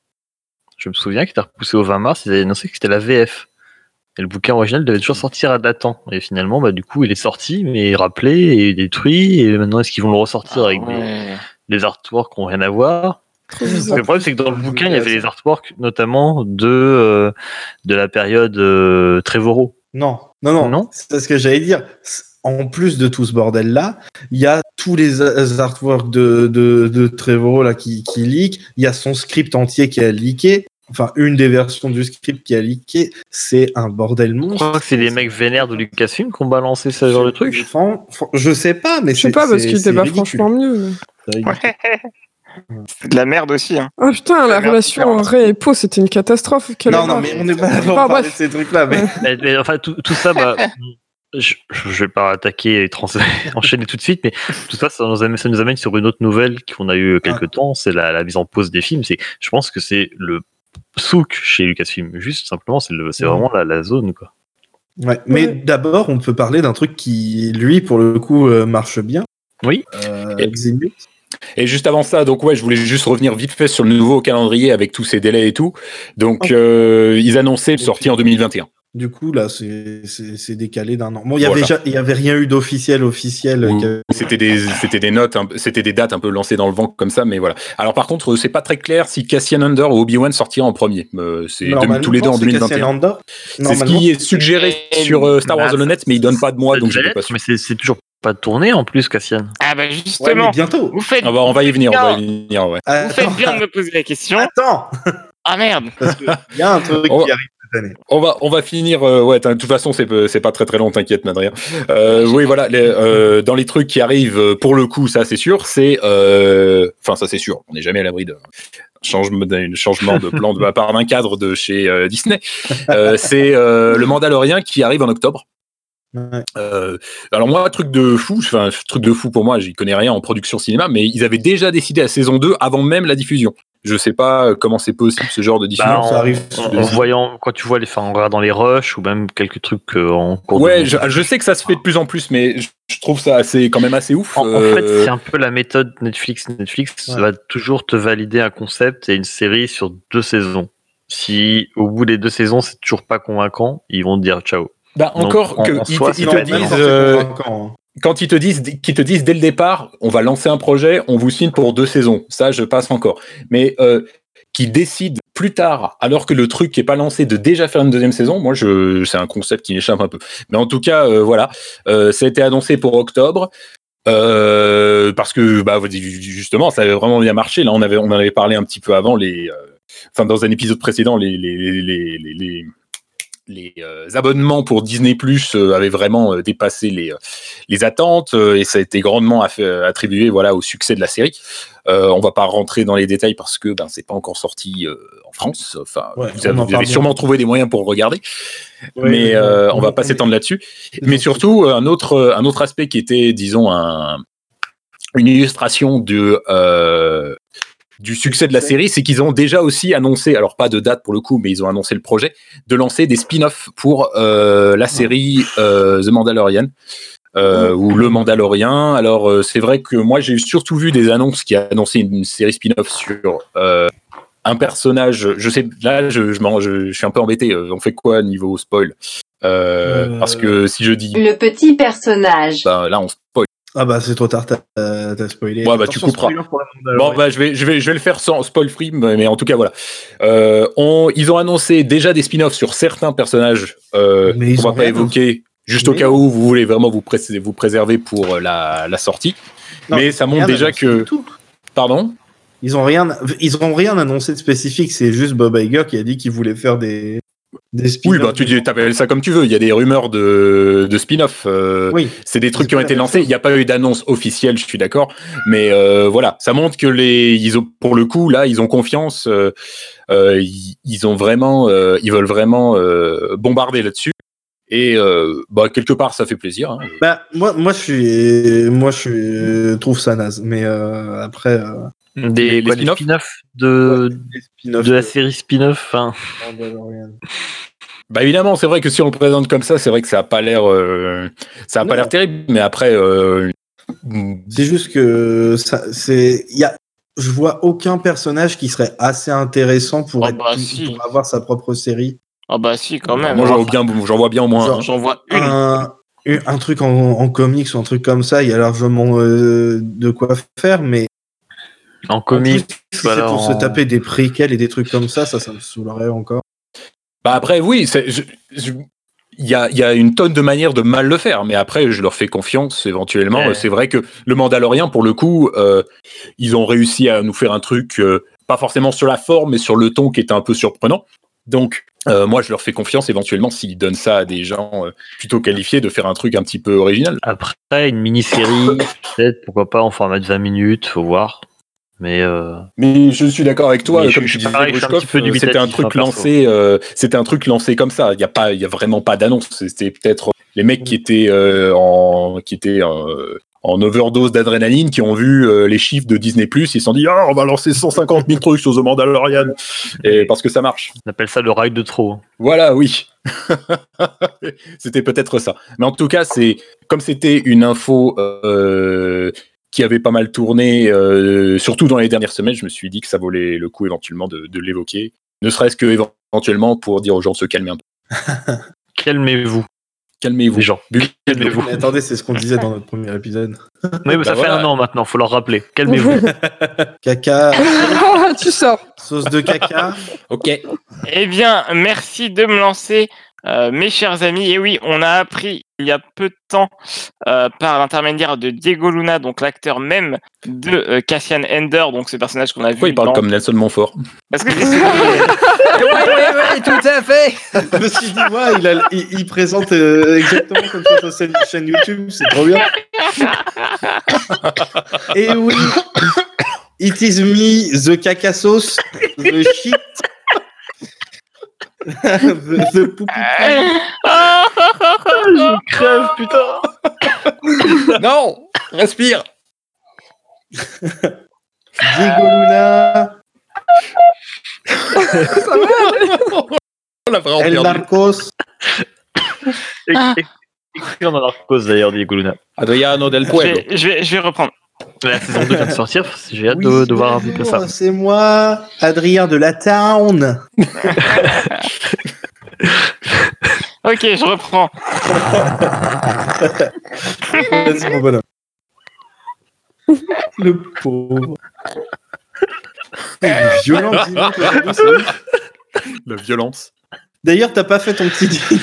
Je me souviens qu'il était repoussé au vingt mars. Ils avaient annoncé que c'était la V F. Et le bouquin original devait toujours sortir à datant. Et finalement, bah, du coup, il est sorti, mais rappelé et détruit. Et maintenant, est-ce qu'ils vont le ressortir Ah, avec ouais. des, des artworks qui n'ont rien à voir? Le problème, c'est que dans le bouquin, il y avait les artworks, notamment de, euh, de la période euh, Trevorrow. Non, non, non, Non. c'est ce que j'allais dire. En plus de tout ce bordel-là, il y a tous les artworks de, de, de Trevorrow là, qui, qui leak. Il y a son script entier qui a leaké. Enfin, une des versions du script qui a leaké. C'est un bordel Je monstre. crois que c'est les mecs vénères de Lucasfilm qui ont balancé ce genre de truc. Fran- fran- Je sais pas, mais Je sais c'est pas, parce c'est- qu'il c'est était pas ridicule. franchement mieux. mais- C'est ridicule. C'est de la merde aussi. Hein. Ah putain, la merde, relation merde. Ray et Poe, c'était une catastrophe. Quelle Non, horreur. non, mais on n'est pas là pour Enfin, parler bref. de ces trucs-là. Mais... Mais, mais enfin, tout, tout ça, bah, je, je vais pas attaquer et trans- enchaîner tout de suite, mais tout ça, ça nous amène, ça nous amène sur une autre nouvelle qu'on a eu quelques temps, c'est la, la mise en pause des films. C'est, je pense que c'est le souk chez Lucasfilm. Juste simplement, c'est, le, c'est vraiment la, la zone, quoi. Ouais, mais d'abord, on peut parler d'un truc qui, lui, pour le coup, euh, marche bien. Oui. Euh, Et- Ximut. Et juste avant ça, donc ouais, je voulais juste revenir vite fait sur le nouveau calendrier avec tous ces délais et tout. Donc euh, ils annonçaient une sortie en deux mille vingt et un. Du coup, là, c'est, c'est, c'est décalé d'un an. Bon, il y avait, Voilà. ja- il y avait rien eu d'officiel, officiel. Où qui avait- C'était des, c'était des notes, un peu- c'était des dates un peu lancées dans le vent comme ça, mais voilà. Alors par contre, c'est pas très clair si Cassian Andor ou Obi-Wan sortira en premier. Euh, c'est deux- Normalement, tous les deux en c'est deux mille vingt et Cassian un. Andor. C'est ce Normalement. qui est suggéré sur euh, Star Wars Bah, The Net, mais ils donnent pas de mois, donc je n'étais pas sûr. Mais c'est, c'est toujours pas tourné en plus, Cassian. Ah bah Ouais, mais justement, bientôt. vous faites, Ah bah, on va y vous faites venir, on va bien- y venir, ouais. Vous faites Attends, bien de me poser la question. attends, Ah merde. parce qu'il y a un truc On va- qui arrive cette année. On va, on va finir. euh, ouais, t'in- de toute façon, c'est, peu- c'est pas très très long, t'inquiète, Nadrien. Euh, oui, voilà. Les, euh, dans les trucs qui arrivent, euh, pour le coup, ça c'est sûr. C'est, euh, enfin, ça c'est sûr. On n'est jamais à l'abri d'un changement, d'un changement de plan de la part d'un cadre de chez euh, Disney. Euh, c'est euh, le Mandalorian qui arrive en octobre. Ouais. Euh, alors moi, truc de fou, enfin truc de fou pour moi, j'y connais rien en production cinéma, mais ils avaient déjà décidé la saison deux avant même la diffusion. Je sais pas comment c'est possible ce genre de diffusion. Bah, ça en, arrive. en- en voyant, quand tu vois les, enfin, en regardant les rushs ou même quelques trucs euh, en cours de Ouais, montage. je, je sais que ça se fait de plus en plus, mais je, je trouve ça assez, quand même assez ouf. En, en Euh, fait, c'est un peu la méthode Netflix. Netflix Ouais. va toujours te valider un concept et une série sur deux saisons. Si au bout des deux saisons, c'est toujours pas convaincant, ils vont te dire ciao. bah, Donc, encore en- que en ils, soi, te- c'est ils pas te étonnant. disent, Même quand c'est euh, convaincant, hein. quand ils te disent, qu'ils te disent dès le départ, on va lancer un projet, on vous signe pour deux saisons. Ça, je passe encore. Mais euh, qui décident plus tard, alors que le truc n'est pas lancé, de déjà faire une deuxième saison, moi, je, c'est un concept qui m'échappe un peu. Mais en tout cas, euh, voilà, euh, ça a été annoncé pour octobre. Euh, parce que bah justement, ça avait vraiment bien marché. Là, on avait, on en avait parlé un petit peu avant, les, euh, enfin dans un épisode précédent, les, les, les, les, les, les les euh, abonnements pour Disney Plus euh, avaient vraiment euh, dépassé les, euh, les attentes euh, et ça a été grandement aff- attribué voilà, au succès de la série. Euh, on va pas rentrer dans les détails parce que ben, c'est pas encore sorti euh, en France. Enfin, Ouais, vous on avez, en vous parle avez bien. sûrement trouvé des moyens pour le regarder, Ouais, mais euh, on, on- va pas on- s'étendre là-dessus. on- Mais surtout, un autre, un autre aspect qui était, disons, un, une illustration de, euh, du succès de la série, c'est qu'ils ont déjà aussi annoncé, alors pas de date pour le coup, mais ils ont annoncé le projet de lancer des spin-offs pour euh, la série euh, The Mandalorian. Euh, ou Le Mandalorian. Alors euh, c'est vrai que moi j'ai surtout vu des annonces qui annonçaient une, une série spin-off sur euh, un personnage. Je sais, là je, je, m'en- je, je suis un peu embêté. On fait quoi niveau spoil euh, Euh, Parce que si je dis, Le petit personnage. bah, là on spoil. Ah bah c'est trop tard, t'as, t'as spoilé. Ouais, bah, tu Attention, couperas. spoiler pour la Bon, Mandalorian. bah, je vais, je vais, je vais le faire sans spoil free, mais, mais en tout cas, voilà. Euh, on, ils ont annoncé déjà des spin-offs sur certains personnages euh, Mais ils qu'on va ont pas rien évoquer, juste au Mais cas non. où vous voulez vraiment vous, pré- vous préserver pour euh, la, la sortie. Non, mais ça montre rien déjà annoncé que. du tout. Pardon Ils ont rien, ils ont rien annoncé de spécifique. C'est juste Bob Iger qui a dit qu'il voulait faire des, des spin-offs. Oui, bah, tu dis, t'appelles ça comme tu veux. Il y a des rumeurs de, de spin-off. euh, Oui. C'est des trucs C'est qui ont pas été la même lancés. chose. Il n'y a pas eu d'annonce officielle, je suis d'accord. Mais euh, voilà, ça montre que les, ils ont, pour le coup, là, ils ont confiance. Euh, euh, ils, ils ont vraiment, euh, ils veulent vraiment euh, bombarder là-dessus. Et euh, bah, quelque part, ça fait plaisir. Hein. Bah moi, moi je suis, moi je suis, je trouve ça naze. Mais euh, après, euh, Des Les- les quoi, les spin-offs spin-offs de, des spin-offs de la de série spin-off. Hein. Mandalorian. Bah évidemment, c'est vrai que si on le présente comme ça, c'est vrai que ça a pas l'air, euh, ça a pas Non. l'air terrible. Mais après, euh, C'est juste que ça, c'est, il y a, je vois aucun personnage qui serait assez intéressant pour, Ah être, bah si. pour avoir sa propre série. Ah bah si, quand même. Moi, j'en vois bien, j'en vois bien au moins. Genre, J'en vois une. un, un truc en, en comics ou un truc comme ça, il y a largement euh, de quoi faire, mais En en comics, plus, si voilà, c'est pour en- se taper des préquels et des trucs comme ça, ça, ça me saoulerait encore. Bah après, oui, c'est, je- je- il y a, il y a une tonne de manières de mal le faire, mais après, je leur fais confiance éventuellement. Ouais. C'est vrai que le Mandalorian, pour le coup, euh, ils ont réussi à nous faire un truc, euh, pas forcément sur la forme, mais sur le ton qui était un peu surprenant. Donc, euh, moi, je leur fais confiance éventuellement s'ils donnent ça à des gens euh, plutôt qualifiés de faire un truc un petit peu original. Après, une mini-série, peut-être, pourquoi pas, en format de vingt minutes, faut voir. Mais euh, Mais je suis d'accord avec toi, Mais je- comme je tu suis disais, pareil, je suis un Grushkov, petit peu euh, c'était un dubitatif, truc hein, perso. lancé, euh, c'était un truc lancé comme ça. Il y a pas, il y a vraiment pas d'annonce. C'était peut-être les mecs qui étaient euh, en, qui étaient euh, en overdose d'adrénaline, qui ont vu euh, les chiffres de Disney+, ils se sont dit ah on va lancer cent cinquante mille trucs sur The Mandalorian, et parce que ça marche. on appelle ça le rail de trop. Voilà, oui. C'était peut-être ça. Mais en tout cas, c'est comme c'était une info euh, qui avait pas mal tourné, euh, surtout dans les dernières semaines, je me suis dit que ça valait le coup éventuellement de, de l'évoquer, ne serait-ce que éventuellement pour dire aux gens de se calmer un peu. Calmez-vous, Calmez-vous. les gens. Calmez-vous. Mais attendez, c'est ce qu'on disait dans notre premier épisode. Oui, mais Bah ça voilà. fait un an maintenant, faut leur rappeler. Calmez-vous. Caca, Ah, tu sors. sauce de caca. Ok. Eh bien, merci de me lancer, euh, mes chers amis. Et oui, on a appris il y a peu de temps, euh, par l'intermédiaire de Diego Luna, donc l'acteur même de euh, Cassian Ender, donc ce personnage qu'on a Pourquoi vu il parle dans... comme Nelson Montfort? Parce que Oui, oui, tout à fait. Je me suis dit, ouais, il, a- il- il présente euh, exactement comme ça sur sa chaîne YouTube, c'est trop bien. Et oui, it is me, the caca sauce, the shit, the, the poupou. Je crève, putain. Non, respire. Diego Luna, On l'a vraiment El perdu. Narcos, Écrit en Narcos d'ailleurs, Diego Luna. Adriano del je Pueblo. vais, je, vais, je vais reprendre. La saison deux vient de sortir, j'ai hâte oui, de, de voir un petit peu ça. bonjour, c'est moi, Adrien de la Town. Ok, je reprends. Vas-y, mon bonhomme. Le pauvre. Il est violent, dis-moi, aujourd'hui, c'est ouf. La violence. D'ailleurs, t'as pas fait ton petit deal.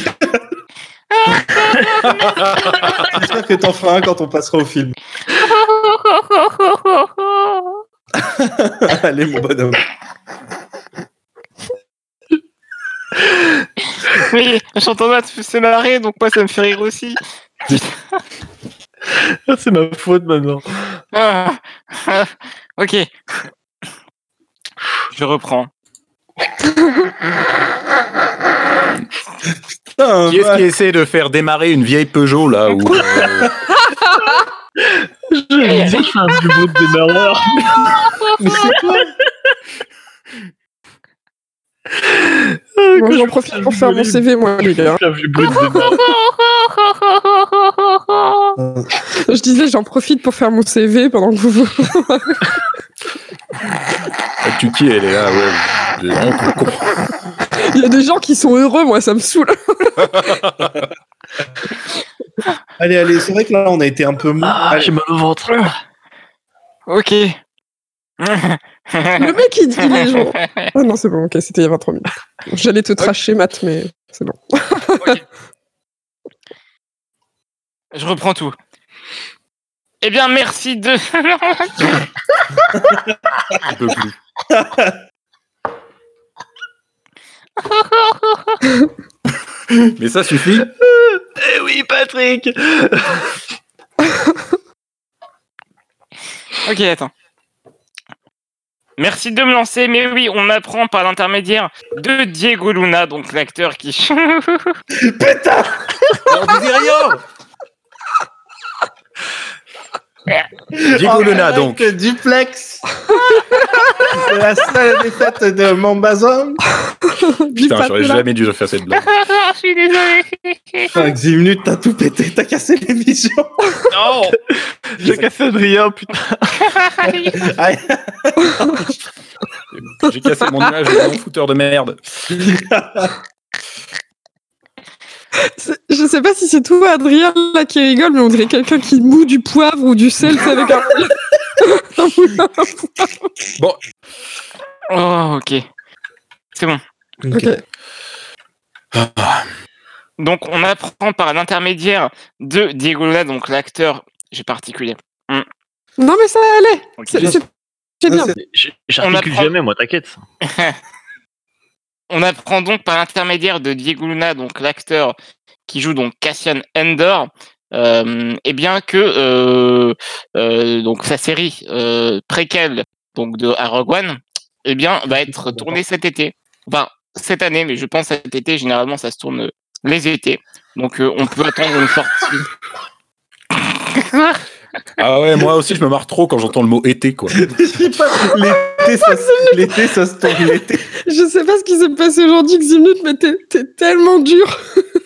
J'espère que t'en feras un quand on passera au film. Allez, mon bonhomme. Oui, j'entends Matt se marrer, donc moi ça me fait rire aussi. C'est ma faute maintenant. Ah, ah, ok. Je reprends. Putain, Qui est-ce ouais. qui essaie de faire démarrer une vieille Peugeot là où euh, Je vais dire, je fais un vieux mot de démarreur. Mais c'est quoi Moi, j'en profite pour faire mon C V, moi, les gars. Un vieux bruit de démarreur. Je disais, j'en profite pour faire mon C V pendant que vous. la Tuki elle est là, ouais. C'est vraiment trop con. Il y a des gens qui sont heureux, moi, ça me saoule. Allez, allez, c'est vrai que là, on a été un peu mou. Ah, Allez. j'ai mal au ventre. Ok. Le mec, il, il est genre. Ah non, c'est bon, ok, c'était il y a vingt-trois minutes. J'allais te tracher, Matt, mais c'est bon. Ok. Je reprends tout. Eh bien, merci de... Un peu plus. Mais ça suffit. Eh oui, Patrick. Ok, attends. Merci de me lancer, mais oui, on apprend par l'intermédiaire de Diego Luna, donc l'acteur qui... Putain On disait rien. Diego Luna donc. Duplex. C'est la seule défaite de Mambazon. Putain, j'aurais jamais dû faire cette blague. Je suis désolé. Avec dix minutes, t'as tout pété, t'as cassé l'émission. Non. J'ai cassé Adrien, putain. Aïe. J'ai cassé mon nuage de mon fouteur de merde. C'est- Je sais pas si c'est toi, Adrien, là, qui rigole, mais on dirait quelqu'un qui moue du poivre ou du sel, c'est avec un un moulin à poivre. Bon, Oh, ok. C'est bon. Ok. Donc, on apprend par l'intermédiaire de Diego Luna, donc l'acteur, j'ai particulier. Non, mais ça allait. Ok. C'est c'est- c'est bien. J'ai- On J'articule apprend- jamais, moi, t'inquiète. On apprend donc par l'intermédiaire de Diego Luna, donc l'acteur qui joue donc Cassian Andor, euh, et bien que euh, euh, donc sa série euh, préquelle donc de à Rogue One, eh bien va être tournée cet été, enfin cette année, mais je pense cet été. Généralement, ça se tourne les étés, donc euh, on peut attendre une sortie. ah ouais, moi aussi je me marre trop quand j'entends le mot été, quoi. Je sais pas, l'été, ça, se- l'été, ça se tourne l'été. Je sais pas ce qui s'est passé aujourd'hui, que dix minutes, mais t'es t'es tellement dur.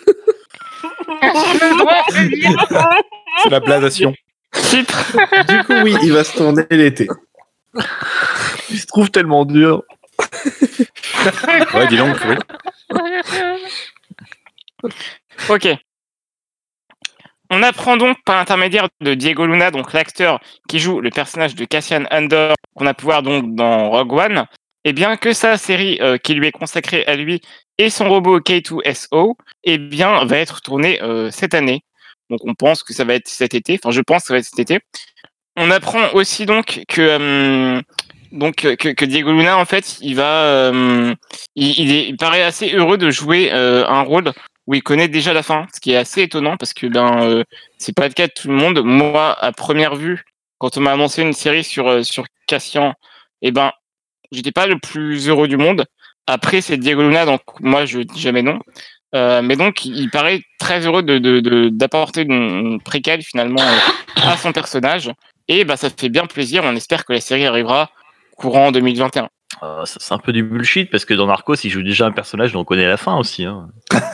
C'est la blasation. Titre. Du coup, oui, il va se tourner l'été. Il se trouve tellement dur. Ouais, dis donc, oui. Ok. On apprend donc par l'intermédiaire de Diego Luna, donc l'acteur qui joue le personnage de Cassian Andor, qu'on a pu voir donc dans Rogue One, et bien que sa série euh, qui lui est consacrée à lui et son robot K deux S O, eh bien va être tournée euh, cette année. Donc on pense que ça va être cet été. Enfin, je pense que ça va être cet été. On apprend aussi donc que euh, donc que, que Diego Luna, en fait, il va, euh, il, il, est, il paraît assez heureux de jouer euh, un rôle où il connaît déjà la fin, ce qui est assez étonnant parce que ben euh, c'est pas le cas de tout le monde. Moi, à première vue, quand on m'a annoncé une série sur euh, sur Cassian, eh ben j'étais pas le plus heureux du monde. Après, c'est Diego Luna, donc moi je dis jamais non. Euh, mais donc il paraît très heureux de, de, de d'apporter une, une préquelle finalement euh, à son personnage. Et bah ça fait bien plaisir. On espère que la série arrivera courant deux mille vingt et un. Euh, c'est c'est un peu du bullshit parce que dans Narcos, il joue déjà un personnage dont on connaît la fin aussi. Hein.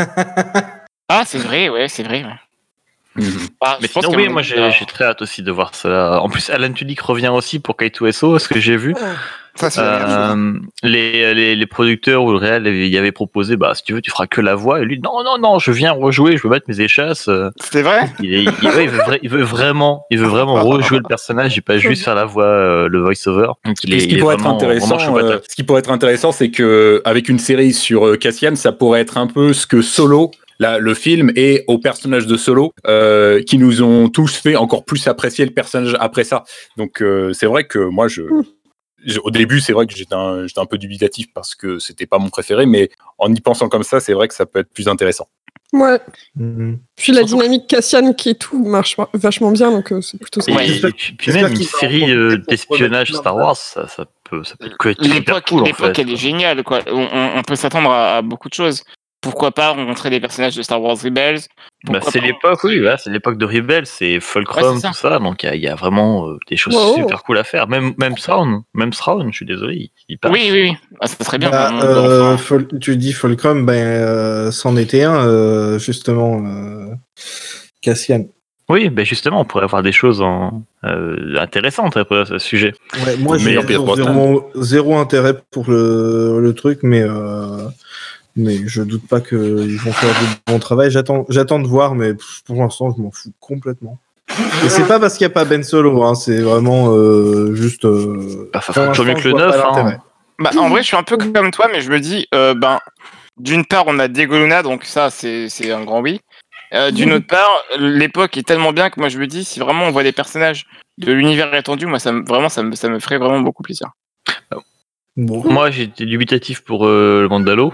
Ah, c'est vrai, ouais, c'est vrai. Ouais. Ah, Mais je pense sinon, qu'à oui, mon moi avis, j'ai euh, j'ai très hâte aussi de voir ça. En plus, Alan Tudyk revient aussi pour K deux S O, ce que j'ai vu. ça, c'est la meilleure chose. Euh, les, les, les producteurs ou le réel y avaient proposé, bah si tu veux, tu feras que la voix. Et lui, non, non, non, je viens rejouer, je veux mettre mes échasses. Euh, C'était vrai. Il, est- il, ouais, il, veut, vra- il veut vraiment, il veut vraiment rejouer le personnage et pas juste faire la voix, euh, le voice-over. Donc il est, ce qui il est pourrait vraiment, être intéressant, vraiment chaud euh, patate. ce qui pourrait être intéressant, c'est que avec une série sur euh, Cassian, ça pourrait être un peu ce que Solo, la, le film, est au personnage de Solo, euh, qui nous ont tous fait encore plus apprécier le personnage après ça. Donc euh, c'est vrai que moi, je, je- au début, c'est vrai que j'étais un, j'étais un peu dubitatif parce que c'était pas mon préféré, mais en y pensant comme ça, c'est vrai que ça peut être plus intéressant. Ouais. Mhm. Puis la Surtout- dynamique Cassian qui est tout marche vachement bien, donc euh, c'est plutôt Et, ça. Ouais. et j'espère- puis, puis j'espère même une qu'il va série en euh, profiter pour d'espionnage remettre Star leur Wars, ça, ça peut, ça peut être super L'époque, cool en l'époque, fait. elle est géniale, quoi. On, on- on peut s'attendre à, à beaucoup de choses. Pourquoi pas rencontrer des personnages de Star Wars Rebels. Bah, Pourquoi c'est pas- l'époque, oui, voilà, c'est l'époque de Rebels, c'est Fulcrum, Ouais, c'est ça. tout ça, donc il y a- il y, a vraiment euh, des choses Wow. super cool à faire. Même même Thrawn, même Thrawn, je suis désolé, il, il passe. Oui, oui, oui. Ah, ça serait bien. Bah, on- euh, enfin, Fol- tu dis Fulcrum, ben, euh, c'en était un, euh, justement, euh, Cassian. Oui, ben justement, on pourrait avoir des choses en, euh, intéressantes à ce sujet. Ouais, moi, Le j'ai meilleur toujours Pierce zéro, zéro intérêt pour le, le truc, mais, euh, mais je doute pas qu'ils vont faire du bon travail. J'attends, j'attends de voir, mais pff, pour l'instant, je m'en fous complètement. Et c'est pas parce qu'il n'y a pas Ben Solo, hein, c'est vraiment euh, juste. Euh, Bah, ça pour sera toujours mieux l'instant, que le je vois neuf. pas Hein. l'intérêt. bah, en vrai, je suis un peu comme toi, mais je me dis, euh, ben, d'une part, on a Diego Luna, donc ça, c'est, c'est un grand oui. Euh, d'une autre part, l'époque est tellement bien que moi, je me dis, si vraiment on voit des personnages de l'univers étendu, moi, ça me, vraiment, ça me, ça me ferait vraiment beaucoup plaisir. Bon. Moi, j'étais dubitatif pour euh, le Mandalo.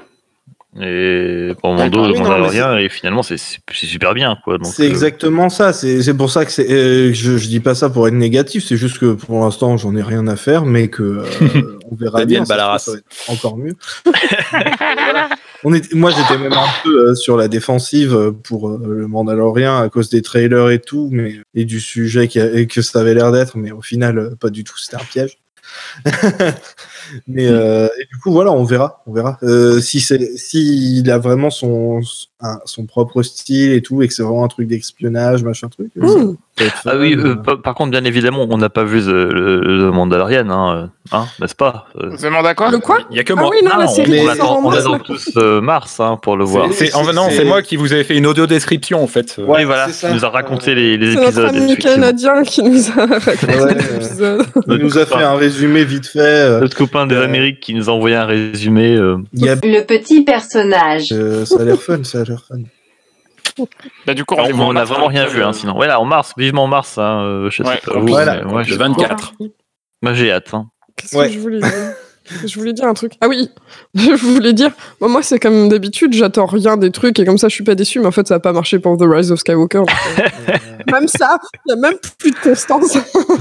Et pour Mando, Ah le oui, non, Mandalorian, et finalement, c'est c'est- c'est super bien, quoi. Donc, C'est euh, exactement ça. C'est c'est pour ça que c'est. euh, je, je dis pas ça pour être négatif. C'est juste que pour l'instant, j'en ai rien à faire, mais que euh, on verra Daniel bien. Ça, se Balaras. trouve, ça va être encore mieux. Voilà. On est, moi, j'étais même un peu euh, sur la défensive pour euh, le Mandalorian à cause des trailers et tout, mais et du sujet qui a- et que ça avait l'air d'être, mais au final, euh, pas du tout. C'était un piège. Mais euh, et du coup, voilà, on verra, on verra. Euh, si c'est, si il a vraiment son un, son propre style et tout, et que c'est vraiment un truc d'espionnage, machin truc. Mmh. ça peut être fun, Ah oui, euh, euh. par, par contre, bien évidemment, on n'a pas vu The- le, le Mandalorian, hein, euh, hein, n'est-ce pas euh, Vous demandez à quoi? Le quoi? Il y a que Ah moi. oui, non, non, la on, série on qui attend, sort en on mars. attend là. tous euh, mars hein, pour le voir. C'est, C'est- en- non, c'est- c'est moi qui vous avais fait une audio description en fait. Ouais, Oui, voilà, c'est ça. il nous a raconté les, les C'est notre épisodes. ami effectivement. canadien qui nous a raconté Ouais, l'épisode. Il nous a fait un résumé vite fait. euh, Notre copain des Euh, Amériques qui nous a envoyé un résumé. euh, Il y a, Le petit personnage. euh, ça a l'air fun, ça a l'air fun. Bah, du coup, Alors, rendez-vous en on n'a mars, vraiment rien euh, vu, hein, sinon. Voilà, en mars, vivement en mars. Hein, euh, je sais Ouais, pas vous, voilà, mais ouais, Le je- vingt-quatre. Moi, j'ai hâte. Hein. Qu'est-ce Ouais. que je voulais dire Je voulais dire un truc. Ah oui, je voulais dire. Bon, moi, c'est comme d'habitude, j'attends rien des trucs et comme ça, je suis pas déçu. Mais en fait, ça a pas marché pour The Rise of Skywalker. donc, euh, même ça, il y a même plus de constance.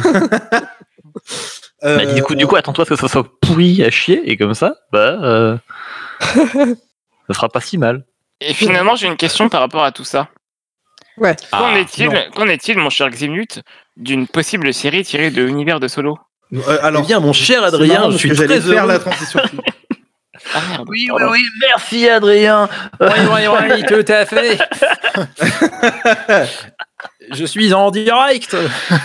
Euh, Bah, du coup, du coup, attends-toi à ce que ça soit pourri à chier et comme ça, bah, euh, ça sera pas si mal. Et finalement, j'ai une question par rapport à tout ça. Ouais. Qu'en Ah, est-il, non. qu'en est-il, mon cher Ximnut, d'une possible série tirée de l'univers de Solo? euh, alors, Eh bien, mon cher c'est Adrien, marrant je parce suis que très j'allais faire heureux. la transition. Ah merde. Oui, oui, pardon. oui, merci Adrien. Oui, oui, oui, tout à fait. Je suis en direct.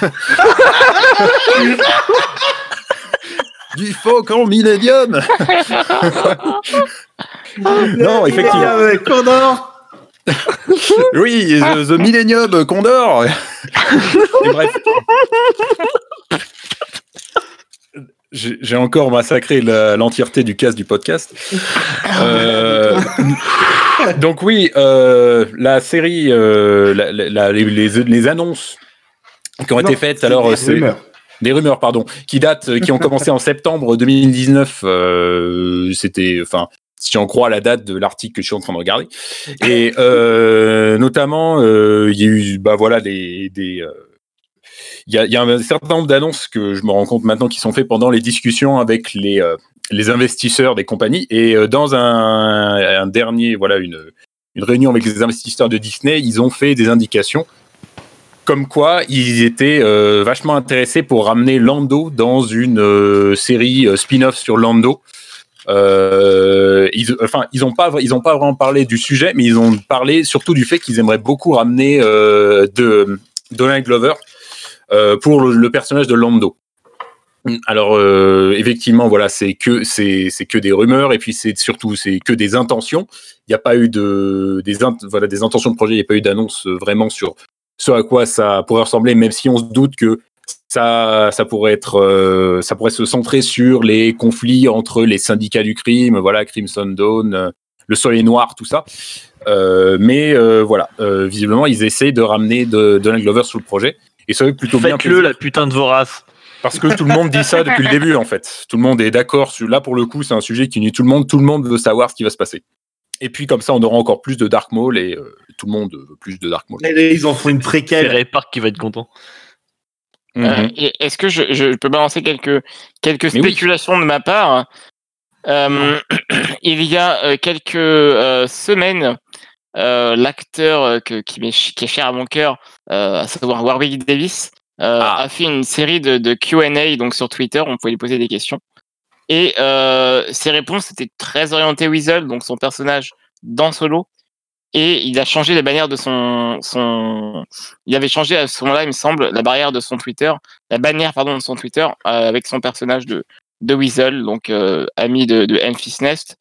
Du Faucon Millennium. Non, effectivement. Avec Condor. Oui, The, the Millennium Condor. Et bref. J'ai j'ai encore massacré la- l'entièreté du cast du podcast. Euh, donc oui, euh, la série, euh, la- la- la- les, les- les annonces qui ont Non, été faites, c'est alors des c'est rumeurs. des rumeurs, pardon, qui datent, qui ont commencé en septembre deux mille dix-neuf. Euh, C'était, enfin, si j'en crois la date de l'article que je suis en train de regarder, et euh, notamment, euh, il y a eu, bah voilà, des, des euh, il y a, il y a un certain nombre d'annonces que je me rends compte maintenant qui sont faites pendant les discussions avec les, euh, les investisseurs des compagnies. Et euh, dans un, un dernier, voilà, une, une réunion avec les investisseurs de Disney, ils ont fait des indications comme quoi ils étaient euh, vachement intéressés pour ramener Lando dans une euh, série euh, spin-off sur Lando. Euh, ils, enfin, ils n'ont pas, ils ont pas vraiment parlé du sujet, mais ils ont parlé surtout du fait qu'ils aimeraient beaucoup ramener euh, de Donald Glover euh, pour le, le personnage de Lando. Alors euh, effectivement, voilà, c'est que c'est c'est que des rumeurs et puis c'est surtout c'est que des intentions. Il n'y a pas eu de des int, voilà des intentions de projet. Il n'y a pas eu d'annonce vraiment sur ce à quoi ça pourrait ressembler, même si on se doute que ça ça pourrait être euh, ça pourrait se centrer sur les conflits entre les syndicats du crime, voilà, Crimson Dawn, euh, le Soleil Noir, tout ça. Euh, mais euh, voilà, euh, visiblement, ils essayent de ramener de, Donald Glover sur le projet. Et ça veut plutôt bien Faites-le, plaisir. la putain de vorace. Parce que tout le monde dit ça depuis le début, en fait. Tout le monde est d'accord. Sur, là, pour le coup, c'est un sujet qui unit tout le monde. Tout le monde veut savoir ce qui va se passer. Et puis, comme ça, on aura encore plus de Dark Maul et euh, tout le monde veut plus de Dark Maul. Et là, ils en font une C'est préquelle. Ray Park qui va être content. Euh, Mhm. et est-ce que je, je peux balancer quelques, quelques Mais oui. spéculations de ma part? Euh, Il y a euh, quelques euh, semaines, euh, l'acteur euh, que- qui, m'est ch- qui est cher à mon cœur, euh, à savoir Warwick Davis, euh, Ah. a fait une série de, de Q and A donc sur Twitter, on pouvait lui poser des questions. Et euh, ses réponses étaient très orientées Weasel, donc son personnage dans Solo. Et il a changé les bannières de son, son, il avait changé à ce moment-là, il me semble, la barrière de son Twitter, la bannière pardon de son Twitter euh, avec son personnage de de Weasel, donc euh, ami de, de Enfys Nest.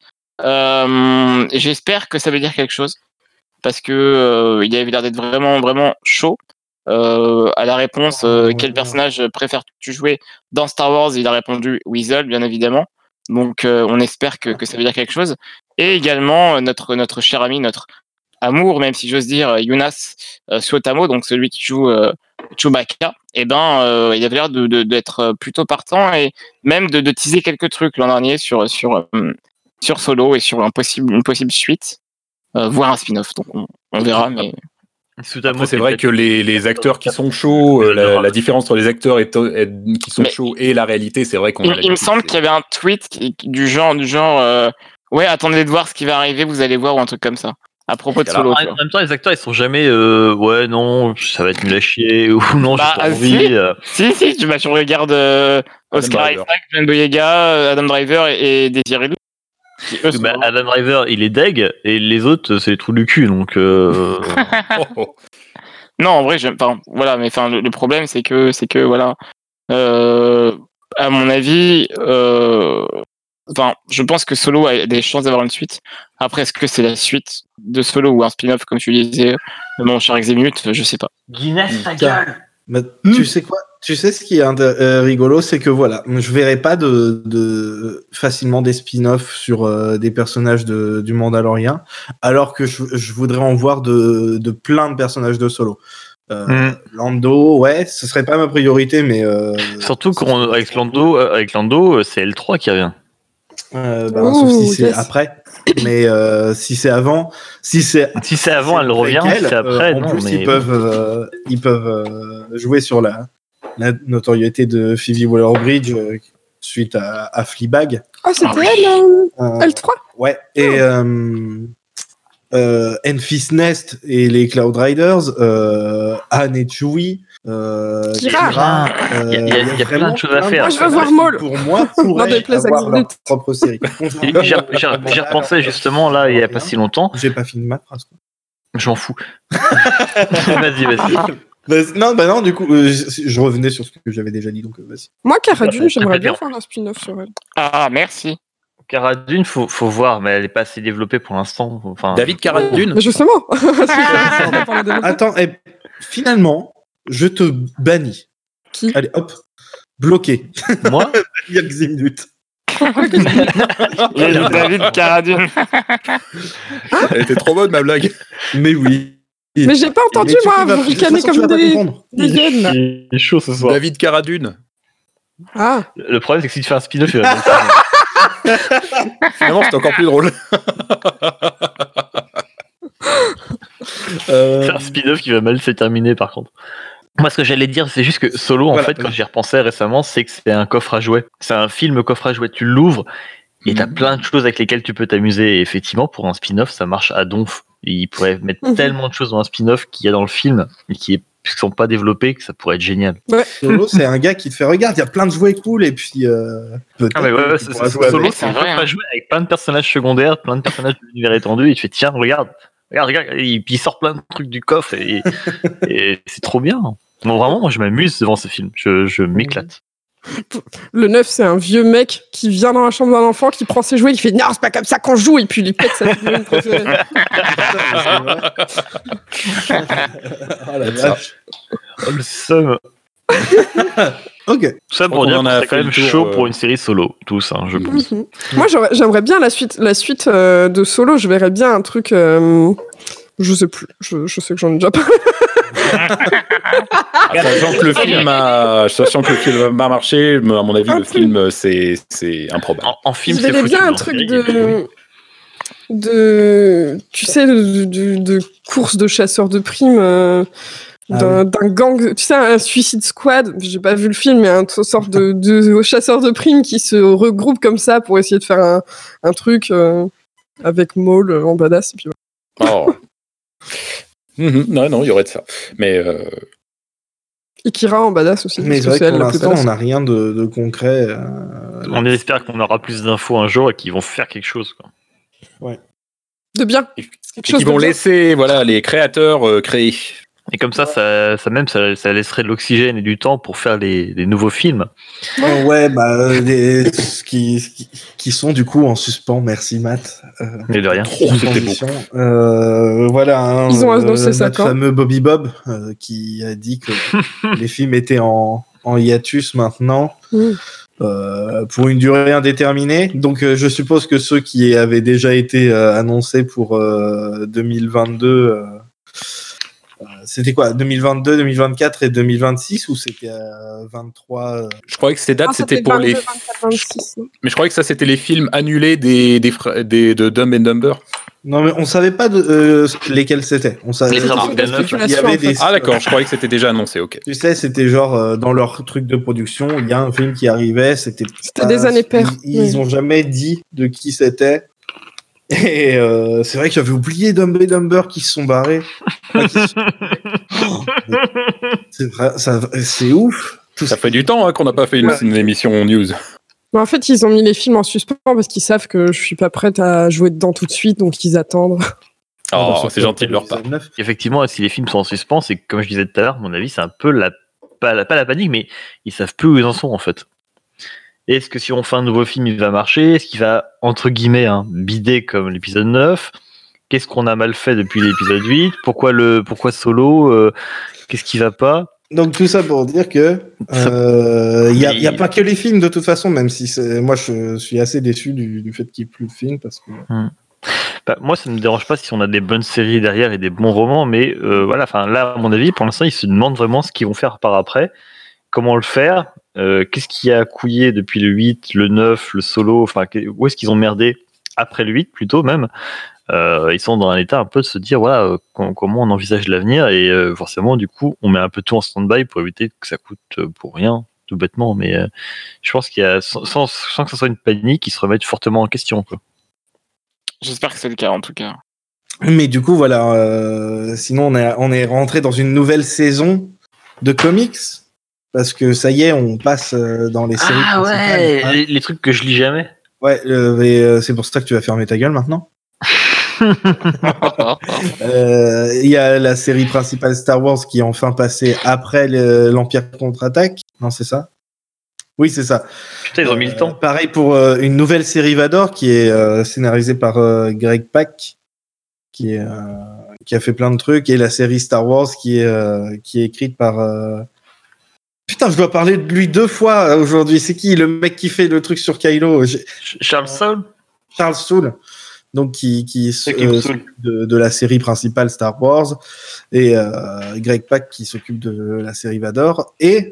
Euh, J'espère que ça veut dire quelque chose parce que euh, il avait l'air d'être vraiment vraiment chaud euh, à la réponse euh, quel personnage préfères-tu jouer dans Star Wars. Il a répondu Weasel, bien évidemment. Donc euh, on espère que, que ça veut dire quelque chose. Et également notre notre cher ami, notre amour, même si j'ose dire, Yunas euh, Suotamo, donc celui qui joue euh, Chewbacca, et ben euh, il avait l'air de, de, d'être plutôt partant et même de, de teaser quelques trucs l'an dernier sur sur euh, sur Solo et sur un possible une possible suite, euh, voire un spin-off. Donc on, on verra, mais Après, c'est vrai que les, les acteurs qui sont chauds, euh, la, la différence entre les acteurs et, et, qui sont Mais- chauds et la réalité, c'est vrai qu'on. il, a il me l'habitude, semble c'est- qu'il y avait un tweet qui- du genre du genre euh, ouais, attendez de voir ce qui va arriver, vous allez voir, ou un truc comme ça à propos de Alors, Solo. en tu vois. même temps, les acteurs, ils sont jamais euh, ouais, non, ça va être nul à chier, ou non, Bah, j'ai pas si. envie. euh. Si si, tu, bah, tu regardes euh, Oscar Driver. Isaac, John Boyega, Adam Driver et, et Daisy Ridley. Qui, eux, sont Bah, vraiment- Adam Driver, il est deg, et les autres, c'est les trous du cul, donc. Euh... Oh, oh. Non, en vrai, j'aime pas. Voilà, mais enfin, le, le problème, c'est que, c'est que, voilà, euh, à mon avis, euh, enfin, je pense que Solo a des chances d'avoir une suite. Après, est-ce que c'est la suite de Solo ou un spin-off, comme tu disais, mon cher Exémute, je sais pas. Guinness, ta Tiens. gueule. Mais tu sais quoi? Tu sais ce qui est inté- euh, rigolo, c'est que voilà, je verrai pas de, de facilement des spin-offs sur euh, des personnages de, du Mandalorian, alors que je, je voudrais en voir de, de plein de personnages de Solo. Euh, Mm. Lando, ouais, ce serait pas ma priorité, mais euh, Surtout qu'avec Lando, euh, avec Lando, c'est L trois qui revient. euh, bah, Ouh, sauf si c'est yes. après. Mais euh, si c'est avant, si c'est Si c'est avant, c'est elle revient. préquel, Si c'est après, euh, en non. plus, mais... ils peuvent, euh, ils peuvent euh, jouer sur la, la notoriété de Phoebe Waller-Bridge euh, suite à, à Fleabag. Ah, c'était Ah oui. elle, euh, Euh, L trois. ouais. Et euh, euh, Enfys Nest et les Cloud Riders, euh, Anne et Chewie. Euh, Kira. euh, Il y a- il y a- il y a plein vraiment de choses à faire. Moi, je veux personnages voir qui, Maul. Pour moi, N'en pourraient déplaise à avoir leur Xavier. propre série. J'ai j'ai- j'ai repensé justement là, il y a pas si longtemps. J'ai pas fini ma phrase. quoi. Je m'en fous. Vas-y, vas-y. Bah, non, bah non, du coup, euh, je, je revenais sur ce que j'avais déjà dit, donc euh, vas-y. Moi, Cara Ouais, Dune, très j'aimerais bien bien. faire un spin-off sur elle. Ah, merci. Cara Dune, faut, faut voir, mais elle est pas assez développée pour l'instant. Enfin, David Carradine. Mais justement. On va parler de développement. Attends, et finalement, je te bannis. Qui Allez, hop, bloqué. moi, Il y a que dix minutes. Et David Carradine. Elle était trop bonne, ma blague. Mais oui. Mais j'ai pas entendu, Mais tu moi, vas- vous de toute ricanez façon, tu comme vas pas des, comprendre. des hyènes, là. il est chaud ce soir. David Carradine. Ah, Le problème, c'est que si tu fais un spin-off, il va mal faire. Finalement, c'est encore plus drôle. Euh, Faire un spin-off qui va mal se terminer, par contre. Moi, ce que j'allais dire, c'est juste que Solo, en Voilà, fait, voilà. quand j'y repensais récemment, c'est que c'est un coffre à jouets. C'est un film coffre à jouets. Tu l'ouvres et t'as plein de choses avec lesquelles tu peux t'amuser. Et effectivement, pour un spin-off, ça marche à donf. Il pourrait mettre Mhm. tellement de choses dans un spin-off qu'il y a dans le film et qui est qui sont pas développés que ça pourrait être génial. Solo, c'est un gars qui te fait regarde, il y a plein de jouets cool et puis euh, peut-être Ah mais ouais, que ouais, tu c'est- pourras c'est- jouer Solo, avec. c'est un c'est vrai, coffre à hein. jouer avec plein de personnages secondaires, plein de personnages de l'univers étendu. Et tu fais tiens, regarde, regarde, regarde, et puis il sort plein de trucs du coffre et, et c'est trop bien. Non, vraiment, moi je m'amuse devant ce film. Je, je m'éclate. le neuf, c'est un vieux mec qui vient dans la chambre d'un enfant, qui prend ses jouets, qui fait non, c'est pas comme ça qu'on joue, et puis il lui pète sa figurine préférée. Ah la vache. Oh, le seum. Ok. Tout ça Je pour crois dire qu'on en qu'on a serait fait quand le même tour, chaud euh. pour une série solo, tous, hein, je pense. Mhm. Moi, j'aurais- j'aimerais bien la suite, la suite euh, de Solo. Je verrais bien un truc. euh, je sais plus. Je, je sais que j'en ai déjà parlé. Sachant que le film a, sachant que le film a marché, à mon avis, Un le film. film, c'est, c'est improbable. En, en film, Je c'est verrais foutu, bien mais un en truc série, de, de, tu sais, de, de, de course de chasseurs de primes. euh, Ah D'un d'un gang, tu sais, un Suicide Squad, j'ai pas vu le film, mais un t- sorte de, de chasseurs de primes qui se regroupent comme ça pour essayer de faire un, un truc euh, avec Maul euh, en badass. Et puis voilà. Oh. Mhm, non, non, il y aurait de ça. Mais euh, Et Kira en badass aussi. Mais parce c'est que vrai que elle pour la plus l'instant, badass. on n'a rien de, de concret. euh, On espère qu'on aura plus d'infos un jour et qu'ils vont faire quelque chose. Quoi. De bien. Et- Quelque et chose qui de vont bien. laisser, voilà, les créateurs euh, créer. Et comme ça, ça, ça même, ça, ça laisserait de l'oxygène et du temps pour faire les, les nouveaux films. Euh, ouais, bah, euh, des, ce qui, ce qui, qui sont du coup en suspens. Merci Matt. Euh, Mais de rien. Oh, c'était beau. transition. Euh, voilà, hein, Ils ont annoncé ça notre quand fameux Bobby Bob euh, qui a dit que les films étaient en, en hiatus maintenant. Mm. Euh, pour une durée indéterminée. Donc, euh, je suppose que ceux qui avaient déjà été euh, annoncés pour euh, deux mille vingt-deux, euh, euh, c'était quoi, deux mille vingt-deux, deux mille vingt-quatre et deux mille vingt-six, ou c'était euh, vingt-trois euh, Je croyais que ces dates Ah, c'était pour les, vingt-deux, vingt-quatre, vingt-six, non mais je croyais que ça c'était les films annulés des des, fra- des de Dumb and Dumber. Non, mais on savait pas de, euh, lesquels c'était. On savait Les il y Arcs de Neuf, spéculation, avait en fait. des. Ah d'accord, je croyais que c'était déjà annoncé. Ok. Tu sais, c'était genre euh, dans leur truc de production, il y a un film qui arrivait, c'était. C'était des années paires. Ils, ils Oui. ont jamais dit de qui c'était. Et euh, c'est vrai que j'avais oublié Dumb and Dumber qui se sont barrés. Enfin, qui se sont- Oh, mais c'est vrai, ça, c'est ouf. Tout Ça ce fait qui- du temps hein, qu'on n'a pas fait une, Ouais. une émission news. Mais en fait, ils ont mis les films en suspens parce qu'ils savent que je suis pas prête à jouer dedans tout de suite, donc ils attendent. Ah, bah, Oh, surtout c'est gentil de leur après part. l'épisode neuf. Effectivement, si les films sont en suspens, c'est comme je disais tout à l'heure, à mon avis, c'est un peu la pas, la pas la panique, mais ils savent plus où ils en sont en fait. Est-ce que si on fait un nouveau film, il va marcher? Est-ce qu'il va, entre guillemets, hein, bider comme l'épisode neuf? Qu'est-ce qu'on a mal fait depuis l'épisode huit? Pourquoi le pourquoi Solo? euh, Qu'est-ce qui va pas? Donc tout ça pour dire que Ça- euh, il y a, il y a Mais- pas que les films de toute façon, même si c'est- moi je suis assez déçu du, du fait qu'il n'y ait plus de films parce que Bah, moi, ça ne me dérange pas si on a des bonnes séries derrière et des bons romans, mais euh, voilà, enfin là, à mon avis, pour l'instant, ils se demandent vraiment ce qu'ils vont faire par après, comment le faire, euh, qu'est-ce qui a couillé depuis le huit, le neuf, le Solo, enfin, que- où est-ce qu'ils ont merdé après le huit plutôt même. Euh, ils sont dans un état un peu de se dire voilà euh, com- comment on envisage l'avenir et euh, forcément du coup on met un peu tout en stand-by pour éviter que ça coûte euh, pour rien tout bêtement, mais euh, je pense qu'il y a sans, sans, sans que ce soit une panique, ils se remettent fortement en question quoi. J'espère que c'est le cas en tout cas. Mais du coup, voilà. euh, sinon, on est, on est rentré dans une nouvelle saison de comics. Parce que ça y est, on passe euh, dans les séries Ah principales, ouais, hein. les, les trucs que je lis jamais. Ouais, euh, et, euh, c'est pour ça que tu vas fermer ta gueule maintenant. Euh, Il y a la série principale Star Wars qui est enfin passée après le- l'Empire contre-attaque. Non, c'est ça? Oui, c'est ça. Putain, ils ont mis le Euh, temps. Pareil pour euh, une nouvelle série Vador qui est euh, scénarisée par euh, Greg Pak, qui, est, euh, qui a fait plein de trucs, et la série Star Wars qui est, euh, qui est écrite par. euh, Putain, je dois parler de lui deux fois euh, aujourd'hui. C'est qui le mec qui fait le truc sur Kylo? J'ai- Charles Soule. Charles Soule, donc qui, qui C'est qui, euh, Soule s'occupe de, de la série principale Star Wars, et euh, Greg Pak qui s'occupe de la série Vador, et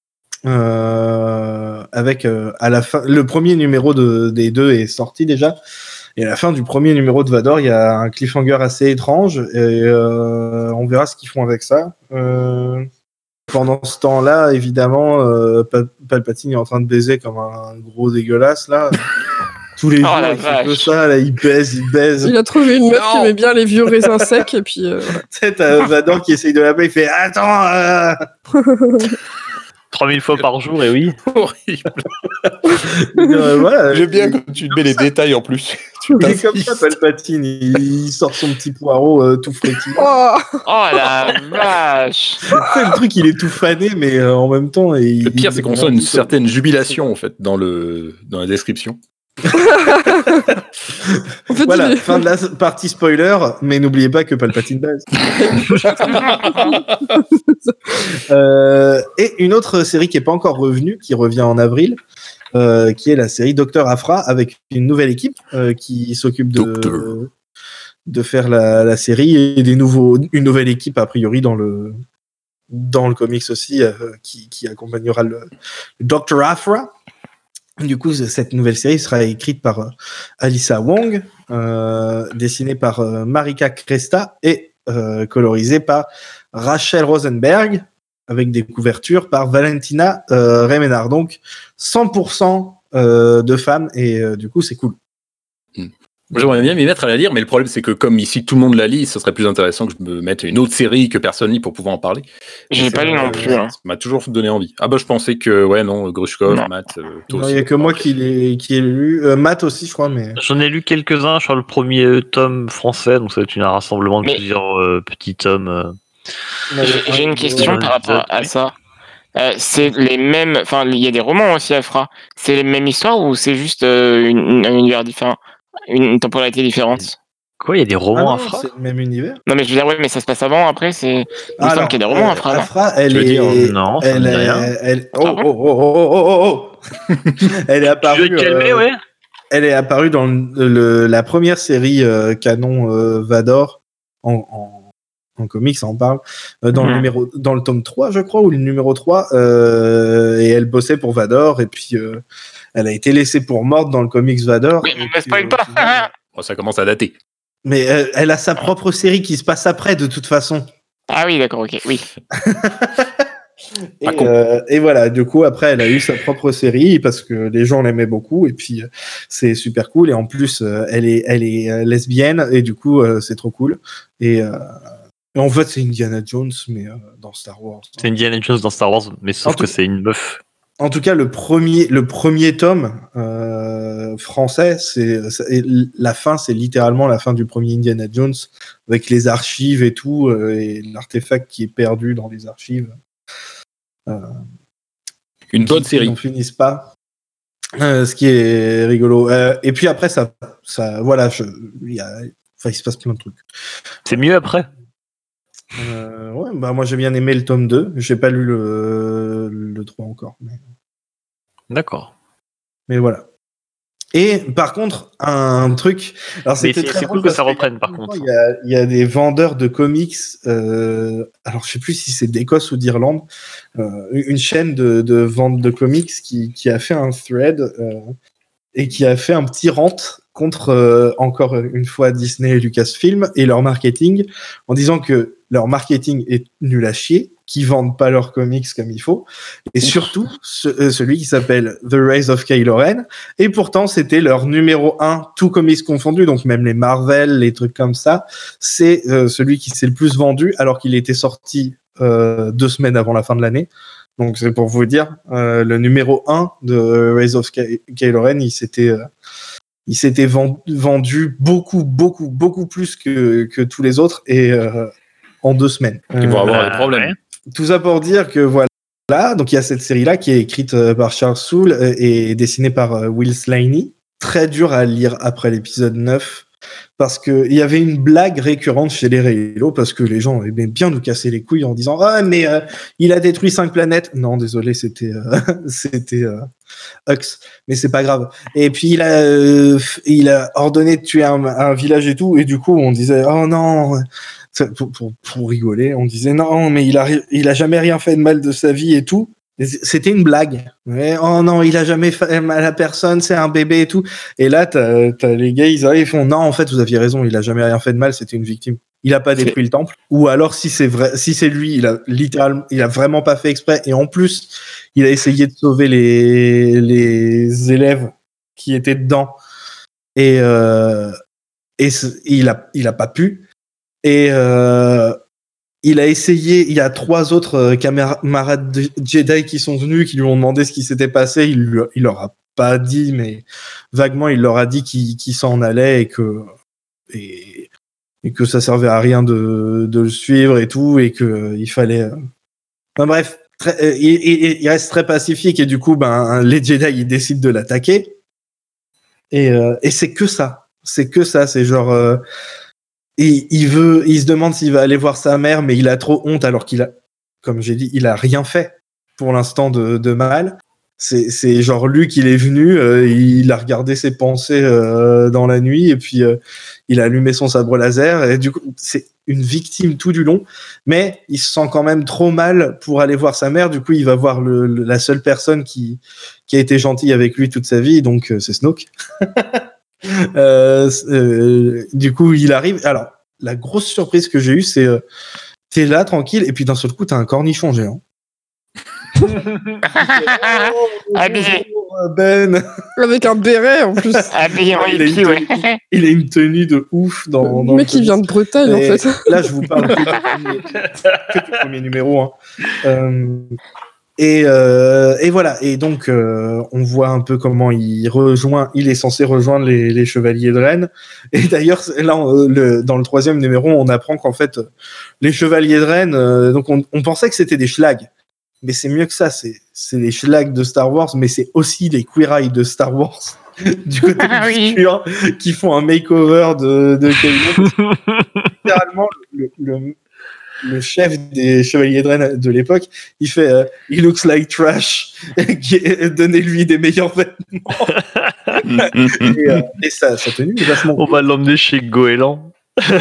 euh, avec euh, à la fin le premier numéro de, des deux est sorti déjà, et à la fin du premier numéro de Vador il y a un cliffhanger assez étrange, et euh, on verra ce qu'ils font avec ça. Euh, pendant ce temps-là, évidemment, euh, Pal- Palpatine est en train de baiser comme un gros dégueulasse là. Tous les Oh, jours, la il fait que vache. ça, là, il baise, il baise. Il a trouvé une meuf Non. qui aimait bien les vieux raisins secs, et puis euh, voilà. Tu sais, t'as Vador qui essaye de l'appeler, il fait attends. Euh... trois mille fois par jour, et oui. Horrible. euh, voilà. J'aime bien quand tu te mets les détails en plus. Tu Il est comme t'insistes. ça, Palpatine. Il, il sort son petit poireau euh, tout frétillant. Oh, Oh la vache. Le truc, il est tout fané, mais euh, en même temps. Il, Le pire, il- c'est qu'on sent une certaine jubilation en fait dans le dans la description. en fait, Voilà, il est- fin de la partie spoiler, mais n'oubliez pas que Palpatine baise. Euh, et une autre série qui est pas encore revenue, qui revient en avril, euh, qui est la série Docteur Aphra, avec une nouvelle équipe euh, qui s'occupe de, Docteur. de faire la, la série, et des nouveaux, une nouvelle équipe a priori dans le, dans le comics aussi, euh, qui, qui accompagnera le, le Docteur Aphra. Du coup, cette nouvelle série sera écrite par euh, Alyssa Wong, euh, dessinée par euh, Marika Cresta et euh, colorisée par Rachel Rosenberg, avec des couvertures par Valentina euh, Remenard. Donc, cent pour cent euh, de femmes, et euh, du coup, c'est cool. Moi, j'aimerais bien m'y mettre à la lire, mais le problème, c'est que comme ici tout le monde la lit, ce serait plus intéressant que je me mette une autre série que personne lit pour pouvoir en parler. J'ai pas lu non plus. Hein. Ça m'a toujours donné envie. Ah bah, je pensais que, ouais, non, Grushkov, Non. Matt, euh, toi Non, il aussi. n'y a que moi qui l'ai qui ai lu. Euh, Matt aussi, je crois, mais. J'en ai lu quelques-uns sur le premier tome français, donc ça va être une- un rassemblement de Mais- plusieurs euh, petits tomes. euh. J'ai j'ai une question Ouais, par rapport à ça. Euh, c'est les mêmes. Enfin, il y a des romans aussi à Afra. C'est les mêmes histoires ou c'est juste euh, une, une- un univers différent, une, une temporalité différente? Quoi, il y a des Ah romans non, à Fra? c'est le même univers. Non, mais je veux dire, oui, mais ça se passe avant, après, c'est. Il me Ah semble non, qu'il y a des romans euh, à Afra. non Afra, elle Tu veux est. dire, non, ça me elle dit est- rien. elle- Oh, Ah bon oh, oh, oh, oh, oh, oh. Elle est Tu apparue. veux te calmer, euh, ouais? Elle est apparue dans le, le- la première série euh, canon euh, Vador en, en, en comics, ça en parle, euh, dans, le Mhm. numéro, dans le tome trois, je crois, ou le numéro trois, euh, et elle bossait pour Vador, et puis euh, elle a été laissée pour morte dans le comics Vador. Oui, et mais me puis, spoil au pas. final- Oh, ça commence à dater. mais elle, elle a sa propre série qui se passe après, de toute façon. Ah oui, d'accord, ok, oui. Et, Pas con. euh, et voilà, du coup, après, elle a eu sa propre série parce que les gens l'aimaient beaucoup, et puis euh, c'est super cool. Et en plus, euh, elle est, elle est euh, lesbienne, et du coup, euh, c'est trop cool. Et, euh, Et en fait, c'est Indiana Jones, mais euh, dans Star Wars. C'est Indiana Jones dans Star Wars, mais sauf En que tout- c'est une meuf. En tout cas, le premier, le premier tome euh, français, c'est, c'est la fin, c'est littéralement la fin du premier Indiana Jones, avec les archives et tout, euh, et l'artefact qui est perdu dans les archives. Euh, Une bonne qui série. n'en finissent pas. Euh, ce qui est rigolo. Euh, et puis après, ça, ça, voilà, je, il y a, enfin, il se passe plein de trucs. C'est mieux après. Euh, ouais, bah moi j'ai bien aimé le tome deux. J'ai pas lu le, le trois encore. Mais, D'accord. mais voilà. Et par contre, un truc. Alors Mais c'était c'est très c'est drôle cool que parce ça qu'il y a reprenne, par longtemps, contre. Il y a, il y a des vendeurs de comics. Euh, alors je sais plus si c'est d'Écosse ou d'Irlande. Euh, une chaîne de, de vente de comics qui, qui a fait un thread euh, et qui a fait un petit rant contre euh, encore une fois Disney et Lucasfilm et leur marketing en disant que leur marketing est nul à chier, qu'ils vendent pas leurs comics comme il faut, et surtout ce, euh, celui qui s'appelle The Rise of Kylo Ren, et pourtant c'était leur numéro un, tout comics confondus, donc même les Marvel, les trucs comme ça, c'est euh, celui qui s'est le plus vendu alors qu'il était sorti euh, deux semaines avant la fin de l'année. Donc c'est pour vous dire, euh, le numéro un de Rise of Ky- Kylo Ren, il s'était euh, il s'était vendu beaucoup, beaucoup, beaucoup plus que, que tous les autres et euh, en deux semaines. Ils vont Euh, avoir Ah, des problèmes. ouais. Tout ça pour dire que voilà. Donc il y a cette série-là qui est écrite par Charles Soule et dessinée par Will Slaney. Très dur à lire après l'épisode neuf parce que il y avait une blague récurrente chez les Rélo parce que les gens aimaient bien nous casser les couilles en disant ah mais euh, il a détruit cinq planètes. Non désolé c'était euh, c'était euh, Hux, mais c'est pas grave. Et puis il a euh, il a ordonné de tuer un, un village et tout et du coup on disait oh non. Pour, pour, pour rigoler, on disait non, mais il a, il a jamais rien fait de mal de sa vie et tout. Et c'était une blague. Mais, oh non, il a jamais fait mal à personne, c'est un bébé et tout. Et là, t'as, t'as les gars, ils arrivent, ils font non, en fait, vous aviez raison, il a jamais rien fait de mal, c'était une victime. Il a pas détruit C'est... le temple. Ou alors, si c'est vrai, si c'est lui, il a littéralement, il a vraiment pas fait exprès. Et en plus, il a essayé de sauver les, les élèves qui étaient dedans. Et, euh, et il a, il a pas pu. Et euh, il a essayé, il y a trois autres euh, camarades de Jedi qui sont venus, qui lui ont demandé ce qui s'était passé. Il, lui, il leur a pas dit, mais vaguement, il leur a dit qu'il, qu'il s'en allait et que, et, et que ça servait à rien de, de le suivre et tout, et que il fallait. Euh... Enfin, bref, très, euh, il, il, il reste très pacifique et du coup, ben, les Jedi, ils décident de l'attaquer. Et, euh, et c'est que ça. C'est que ça. C'est genre. Euh, Et il veut, il se demande s'il va aller voir sa mère, mais il a trop honte alors qu'il a, comme j'ai dit, il a rien fait pour l'instant de, de mal. C'est, c'est genre Luke, il est venu, euh, il a regardé ses pensées euh, dans la nuit et puis euh, il a allumé son sabre laser et du coup c'est une victime tout du long, mais il se sent quand même trop mal pour aller voir sa mère. Du coup, il va voir le, le, la seule personne qui qui a été gentille avec lui toute sa vie, donc euh, c'est Snoke. Euh, euh, du coup, il arrive. Alors, la grosse surprise que j'ai eue, c'est euh, t'es là tranquille, et puis d'un seul coup, t'as un cornichon géant. Oh, Habillé. Ben. Avec un béret en plus. Habillé en il, a hippie, ouais. tenue, il a une tenue de ouf dans. Le dans mec qui vient de Bretagne et en fait. Là, je vous parle que du premier, que du premier numéro. Hein. Euh, Et, euh, et voilà. Et donc, euh, on voit un peu comment il rejoint. Il est censé rejoindre les, les Chevaliers de Rennes. Et d'ailleurs, là, on, le, dans le troisième numéro, on apprend qu'en fait, les Chevaliers de Rennes. Euh, donc, on, on pensait que c'était des schlags, mais c'est mieux que ça. C'est, c'est les schlags de Star Wars, mais c'est aussi les Queer Eye de Star Wars. Du côté obscur, oui. Qui font un makeover de, de Kylo. Littéralement, le, le le chef des Chevaliers de Rennes de l'époque, il fait euh, « He looks like trash », donnez-lui des meilleurs vêtements. et, euh, et ça, sa tenue est vachement On va l'emmener chez Goéland.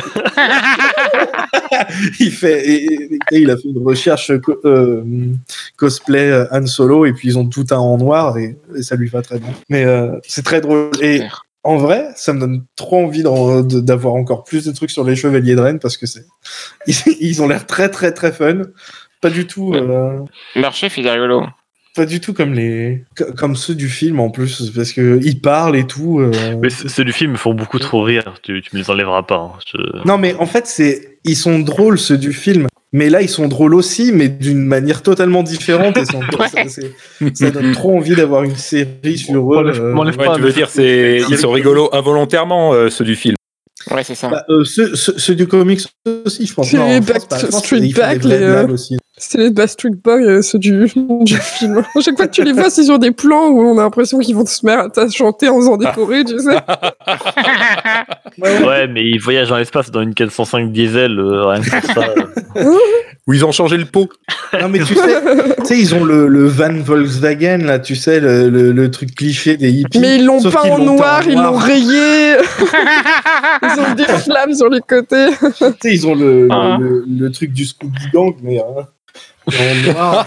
il fait, et, et, et il a fait une recherche co- euh, cosplay euh, Han Solo et puis ils ont tout un en noir et, et ça lui va très bien. Mais euh, c'est très drôle. Et en vrai, ça me donne trop envie de, d'avoir encore plus de trucs sur les Chevaliers de Rennes parce que c'est, ils, ils ont l'air très très très fun. Pas du tout. Euh... Leur chef, il est rigolo. pas du tout comme les, comme ceux du film en plus, parce que ils parlent et tout. Euh... Mais ceux du film me font beaucoup trop rire. Tu, tu me les enlèveras pas. Hein. Je... Non, mais en fait, c'est, ils sont drôles ceux du film. Mais là, ils sont drôles aussi, mais d'une manière totalement différente. Et sont... Ouais. ça, c'est... ça donne trop envie d'avoir une série sur eux. Euh... Ouais, tu veux dire, c'est... ils sont rigolos involontairement, euh, ceux du film. Ouais, c'est ça. Bah, euh, ceux, ceux, ceux du comics aussi, je pense. C'est Non, les en France, par exemple, Backstreet ils font des Back, vraies les, euh, blagues aussi. C'est les Backstreet Boys, euh, ceux du, du film. À chaque fois que tu les vois, c'est sur des plans où on a l'impression qu'ils vont se mettre à chanter en faisant des chorés, tu sais. Ouais, mais ils voyagent dans l'espace dans une quatre cent cinq diesel, euh, rien que pour ça. euh. Où ils ont changé le pot. Non, mais tu sais, tu sais, ils ont le, le van Volkswagen, là, tu sais, le, le, le truc cliché des hippies. Mais ils l'ont Sauf pas qu'ils en l'ont noir, peint en ils l'ont noir. rayé. Ils ont des flammes sur les côtés. Tu sais, ils ont le, Ah. le, le, le truc du Scooby Gang, mais euh, en noir.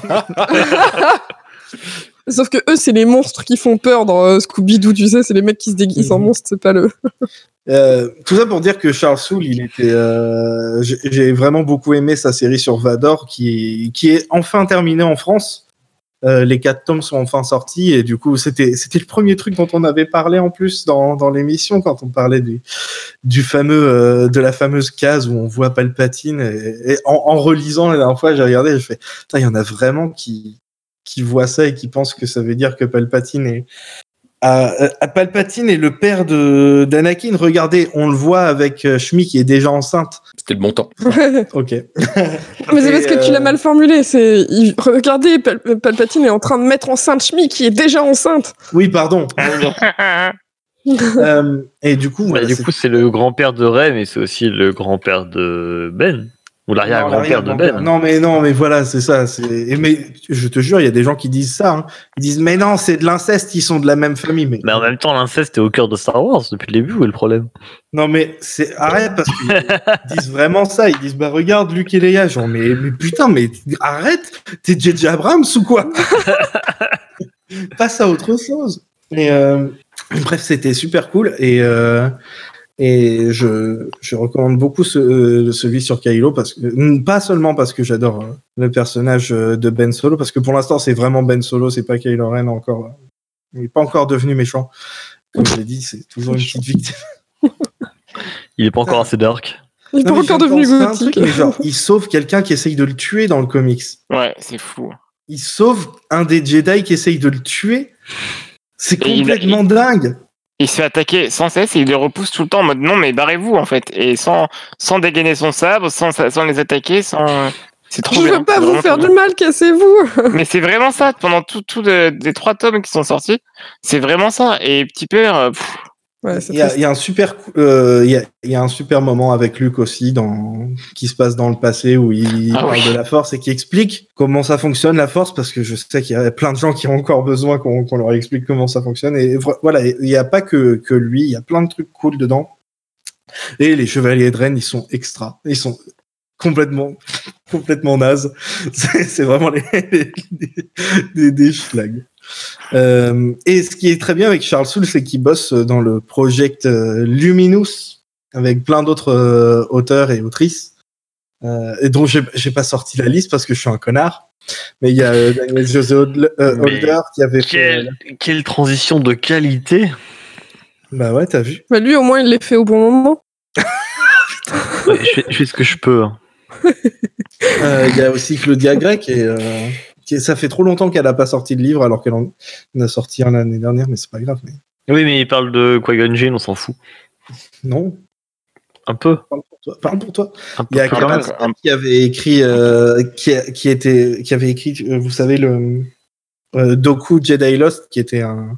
Sauf que eux, c'est les monstres qui font peur dans euh, Scooby-Doo, tu sais, c'est les mecs qui se déguisent en Mhm. monstres, c'est pas le... Euh, tout ça pour dire que Charles Soule, il était, euh, j'ai, j'ai vraiment beaucoup aimé sa série sur Vador, qui est, qui est enfin terminée en France. Euh, les quatre tomes sont enfin sortis et du coup, c'était, c'était le premier truc dont on avait parlé en plus dans, dans l'émission quand on parlait du, du fameux, euh, de la fameuse case où on voit Palpatine. Et, et en, en relisant la dernière fois, j'ai regardé, j'ai fait, putain, il y en a vraiment qui, qui voient ça et qui pensent que ça veut dire que Palpatine est À, à Palpatine est le père de d'Anakin. Regardez, on le voit avec euh, Shmi qui est déjà enceinte. C'était le bon temps. Ok. Mais c'est Et, parce que tu euh, l'as mal formulé. C'est il- regardez, Pal- Palpatine est en train de mettre enceinte Shmi qui est déjà enceinte. Oui, pardon. Euh, et du coup, Bah, voilà, du c'est- coup, c'est le grand-père de Rey, mais c'est aussi le grand-père de Ben. Ou Non, l'arrière-grand-père de l'arrière-grand-père. Ben. Non, mais non, mais voilà, c'est ça. C'est... et mais je te jure, il y a des gens qui disent ça. Hein. Ils disent, mais non, c'est de l'inceste, ils sont de la même famille. Mais, Mais en même temps, l'inceste est au cœur de Star Wars depuis le début. Où est le problème? non, mais c'est arrête parce qu'ils disent vraiment ça. Ils disent, bah regarde, Luke et Leia. Genre, mais, mais putain, mais arrête, t'es J J Abrams ou quoi? Passe à autre chose. Et euh, bref, c'était super cool et euh, et je je recommande beaucoup ce, euh, celui sur Kylo parce que pas seulement parce que j'adore euh, le personnage euh, de Ben Solo parce que pour l'instant c'est vraiment Ben Solo, c'est pas Kylo Ren encore. Il n'est pas encore devenu méchant. Comme je l'ai dit, c'est toujours une petite victime. Il est pas encore assez dark. Il est pas Non, mais encore je devenu pense à un gothique. truc, mais genre, il sauve quelqu'un qui essaye de le tuer dans le comics. Ouais, c'est fou. Il sauve un des Jedi qui essaye de le tuer. C'est Et il- complètement dingue. Il se fait attaquer sans cesse et il les repousse tout le temps en mode non mais barrez-vous en fait et sans sans dégainer son sabre, sans sans les attaquer, sans c'est trop Je bien. veux pas C'est vous vraiment faire trop du bien. mal, cassez-vous. Mais c'est vraiment ça pendant tout tout le- les trois tomes qui sont sortis, c'est vraiment ça et Petit Père euh, pff, Ouais, c'est Il y, a, triste. il y a un super, cou- euh, il y a, il y a un super moment avec Luke aussi dans qui se passe dans le passé où il Ah parle oui. de la Force et qui explique comment ça fonctionne la Force parce que je sais qu'il y a plein de gens qui ont encore besoin qu'on qu'on leur explique comment ça fonctionne et vo- voilà il n'y a pas que que lui, il y a plein de trucs cool dedans et les Chevaliers de Rennes ils sont extra, ils sont complètement complètement nazes, c'est c'est vraiment les, les- des, des, des schlags. Euh, et ce qui est très bien avec Charles Soule, c'est qu'il bosse dans le Project euh, Luminous avec plein d'autres euh, auteurs et autrices, euh, et dont j'ai j'ai pas sorti la liste parce que je suis un connard. Mais il y a euh, Daniel José Holder euh, Mais Holder qui avait fait. Quelle, quelle transition de qualité! Bah ouais, t'as vu. Bah, lui, au moins, il l'est fait au bon moment. Ouais, je, fais, je fais ce que je peux. hein. Euh, Il y a aussi Claudia Grecq et euh, qui, ça fait trop longtemps qu'elle a pas sorti de livre alors qu'elle en en a sorti un l'année dernière, mais c'est pas grave. Mais Oui, mais il parle de Qui-Gon Jinn, on s'en fout. non, Un peu. parle pour toi. Parle pour toi. Un Il y a peu. quand Kamal même, Scott qui avait écrit, euh, qui, a- qui était, qui avait écrit, euh, vous savez le euh, Doku Jedi Lost, qui était un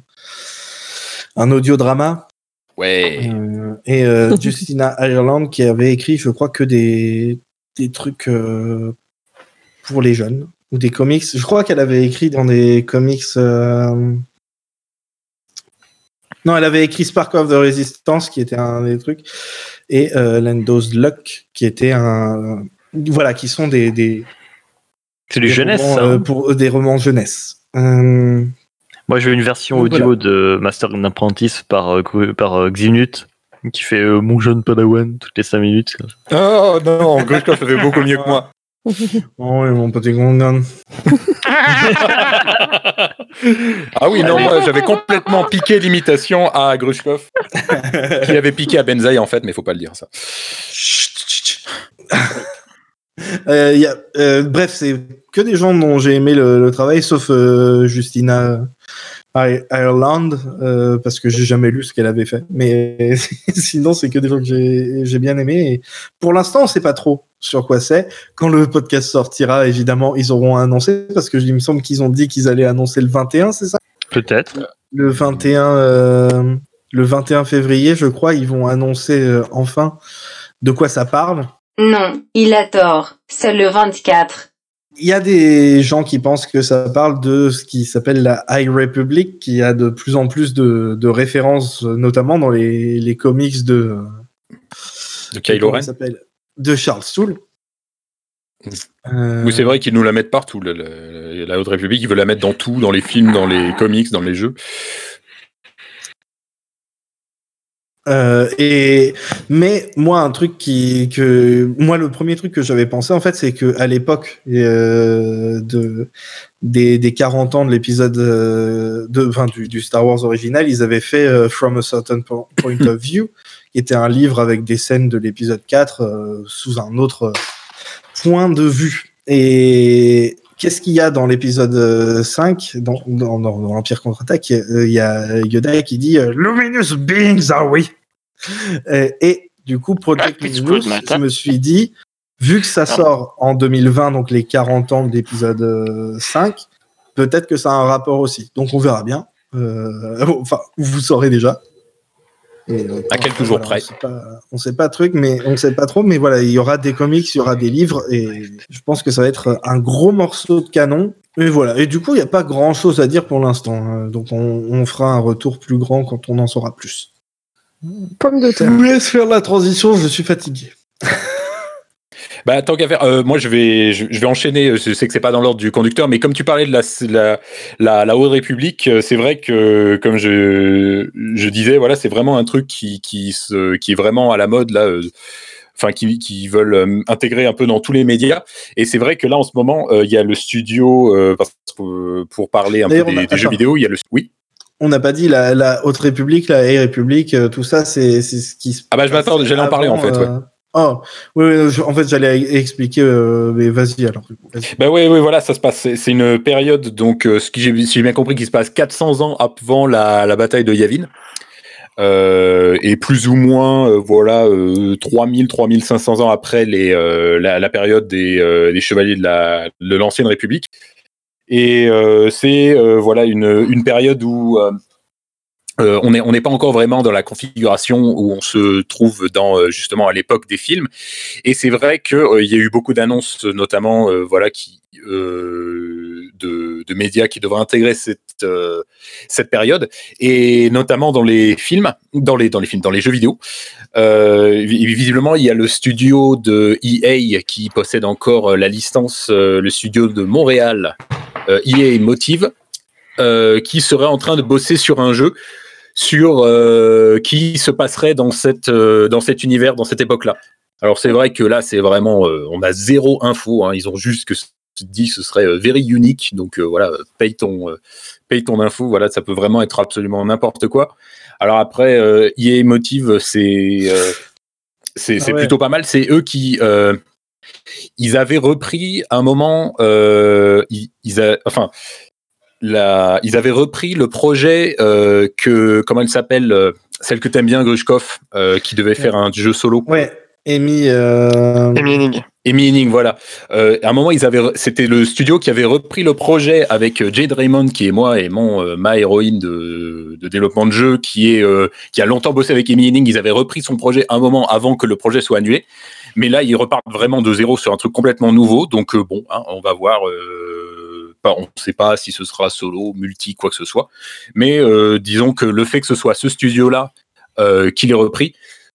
un audiodrama, Ouais. euh, et euh, Justina Ireland qui avait écrit, je crois que des des trucs euh, pour les jeunes ou des comics. Je crois qu'elle avait écrit dans des comics. euh, Non, elle avait écrit Spark of the Resistance, qui était un des trucs, et euh, Lando's Luck, qui était un, voilà, qui sont des des, C'est du des jeunesse, romans, ça. euh, hein. pour des romans jeunesse. Euh, Moi, j'ai eu une version Donc, audio de Master and Apprentice par, euh, Gru- par euh, Xinut, qui fait euh, mon jeune Padawan toutes les cinq minutes. comme ça. Oh non, Grushka fait beaucoup mieux que moi. Oh, oui, mon petit Gondan. Ah oui, non, moi j'avais complètement piqué l'imitation à Grushkov, qui avait piqué à Benzaï en fait, mais faut pas le dire ça. euh, y a, euh, bref, c'est que des gens dont j'ai aimé le, le travail, sauf euh, Justina Ireland, euh, parce que j'ai jamais lu ce qu'elle avait fait. Mais sinon, c'est que des gens que j'ai, j'ai bien aimé. Et pour l'instant, on sait pas trop sur quoi c'est. Quand le podcast sortira, évidemment, ils auront annoncé, parce que il me semble qu'ils ont dit qu'ils allaient annoncer le vingt et un, c'est ça? Peut-être. Le vingt et un, euh, le vingt et un février, je crois, ils vont annoncer euh, enfin de quoi ça parle. Non, il a tort. C'est le vingt-quatre. Il y a des gens qui pensent que ça parle de ce qui s'appelle la High Republic, qui a de plus en plus de, de références, notamment dans les, les comics de... De Kylo Ren. De Charles Soule. Mmh. Euh... Oui, c'est vrai qu'ils nous la mettent partout. La, la, la Haute République, ils veulent la mettre dans tout, dans les films, dans les comics, dans les jeux. Euh, et mais moi un truc qui que moi le premier truc que j'avais pensé en fait c'est que à l'époque euh, de des des quarante ans de l'épisode euh, de enfin du, du Star Wars original, ils avaient fait euh, From a Certain Point of View, qui était un livre avec des scènes de l'épisode quatre euh, sous un autre point de vue. Et qu'est-ce qu'il y a dans l'épisode cinq, dans, dans, dans, dans l'Empire contre-attaque? Il y a Yoda qui dit « Luminous beings are we ?» et, et du coup, Project Luminous, je me suis dit, vu que ça sort en deux mille vingt, donc les quarante ans de l'épisode cinq, peut-être que ça a un rapport aussi. Donc on verra bien. Euh, enfin, vous saurez déjà. Et, euh, à quelques jours près. On sait pas truc, mais on sait pas trop. Mais voilà, il y aura des comics, il y aura des livres, et je pense que ça va être un gros morceau de canon. Et voilà. Et du coup, il n'y a pas grand chose à dire pour l'instant. Donc, on, on fera un retour plus grand quand on en saura plus. Pomme de terre. Je vous laisse faire la transition. Je suis fatigué. Bah, tant qu'à faire, euh, moi je vais, je, je vais enchaîner. Je sais que c'est pas dans l'ordre du conducteur, mais comme tu parlais de la, la, la, la Haute République, c'est vrai que, comme je, je disais, voilà, c'est vraiment un truc qui, qui, se, qui est vraiment à la mode là. Euh, Enfin, qui, qui veulent euh, intégrer un peu dans tous les médias. Et c'est vrai que là, en ce moment, il euh, y a le studio, euh, pour, pour parler un D'ailleurs, peu des, a, des jeux vidéo, il y a le... Oui. On n'a pas dit la, la Haute République, la High République, euh, tout ça, c'est, c'est ce qui se Ah bah je m'attends, j'allais en parler en fait, euh... ouais. Oh, oui, oui je, en fait, j'allais expliquer, euh, mais vas-y alors. Vas-y. Bah oui, oui, voilà, ça se passe. C'est, c'est une période, donc, euh, ce qui, j'ai, si j'ai bien compris, qui se passe quatre cents ans avant la, la bataille de Yavin. Euh, et plus ou moins, euh, voilà, euh, trois mille, trois mille cinq cents ans après les, euh, la, la période des, euh, des chevaliers de, la, de l'ancienne République. Et euh, c'est euh, voilà une, une période où euh, euh, on n'est on n'est pas encore vraiment dans la configuration où on se trouve dans euh, justement à l'époque des films. Et c'est vrai que euh, il y a eu beaucoup d'annonces, notamment euh, voilà qui euh, de, de médias qui devraient intégrer cette euh, cette période, et notamment dans les films, dans les dans les films, dans les jeux vidéo. Euh, visiblement, il y a le studio de E A qui possède encore la licence, euh, le studio de Montréal, euh, E A Motive, euh, qui serait en train de bosser sur un jeu sur euh, qui se passerait dans cette euh, dans cet univers, dans cette époque-là. Alors c'est vrai que là, c'est vraiment, euh, on a zéro info. Hein, ils ont juste que dit ce serait euh, very unique. Donc euh, voilà, paye ton euh, paye ton info. Voilà, ça peut vraiment être absolument n'importe quoi. Alors après, euh, E A Motive, c'est euh, c'est, ah c'est ouais. plutôt pas mal. C'est eux qui euh, ils avaient repris un moment, euh, ils, ils a, enfin. La, ils avaient repris le projet euh, que, comment elle s'appelle, euh, celle que t'aimes bien, Grushkov, euh, qui devait faire un jeu solo. Ouais, Amy. Euh... Amy Hennig. Amy Hennig, voilà. Euh, à un moment, ils avaient, c'était le studio qui avait repris le projet avec Jade Raymond, qui est moi et mon euh, ma héroïne de, de développement de jeu, qui est euh, qui a longtemps bossé avec Amy Hennig. Ils avaient repris son projet un moment avant que le projet soit annulé. Mais là, ils repartent vraiment de zéro sur un truc complètement nouveau. Donc euh, bon, hein, on va voir. Euh, Pas, on ne sait pas si ce sera solo, multi, quoi que ce soit. Mais euh, disons que le fait que ce soit ce studio-là euh, qui l'ait repris,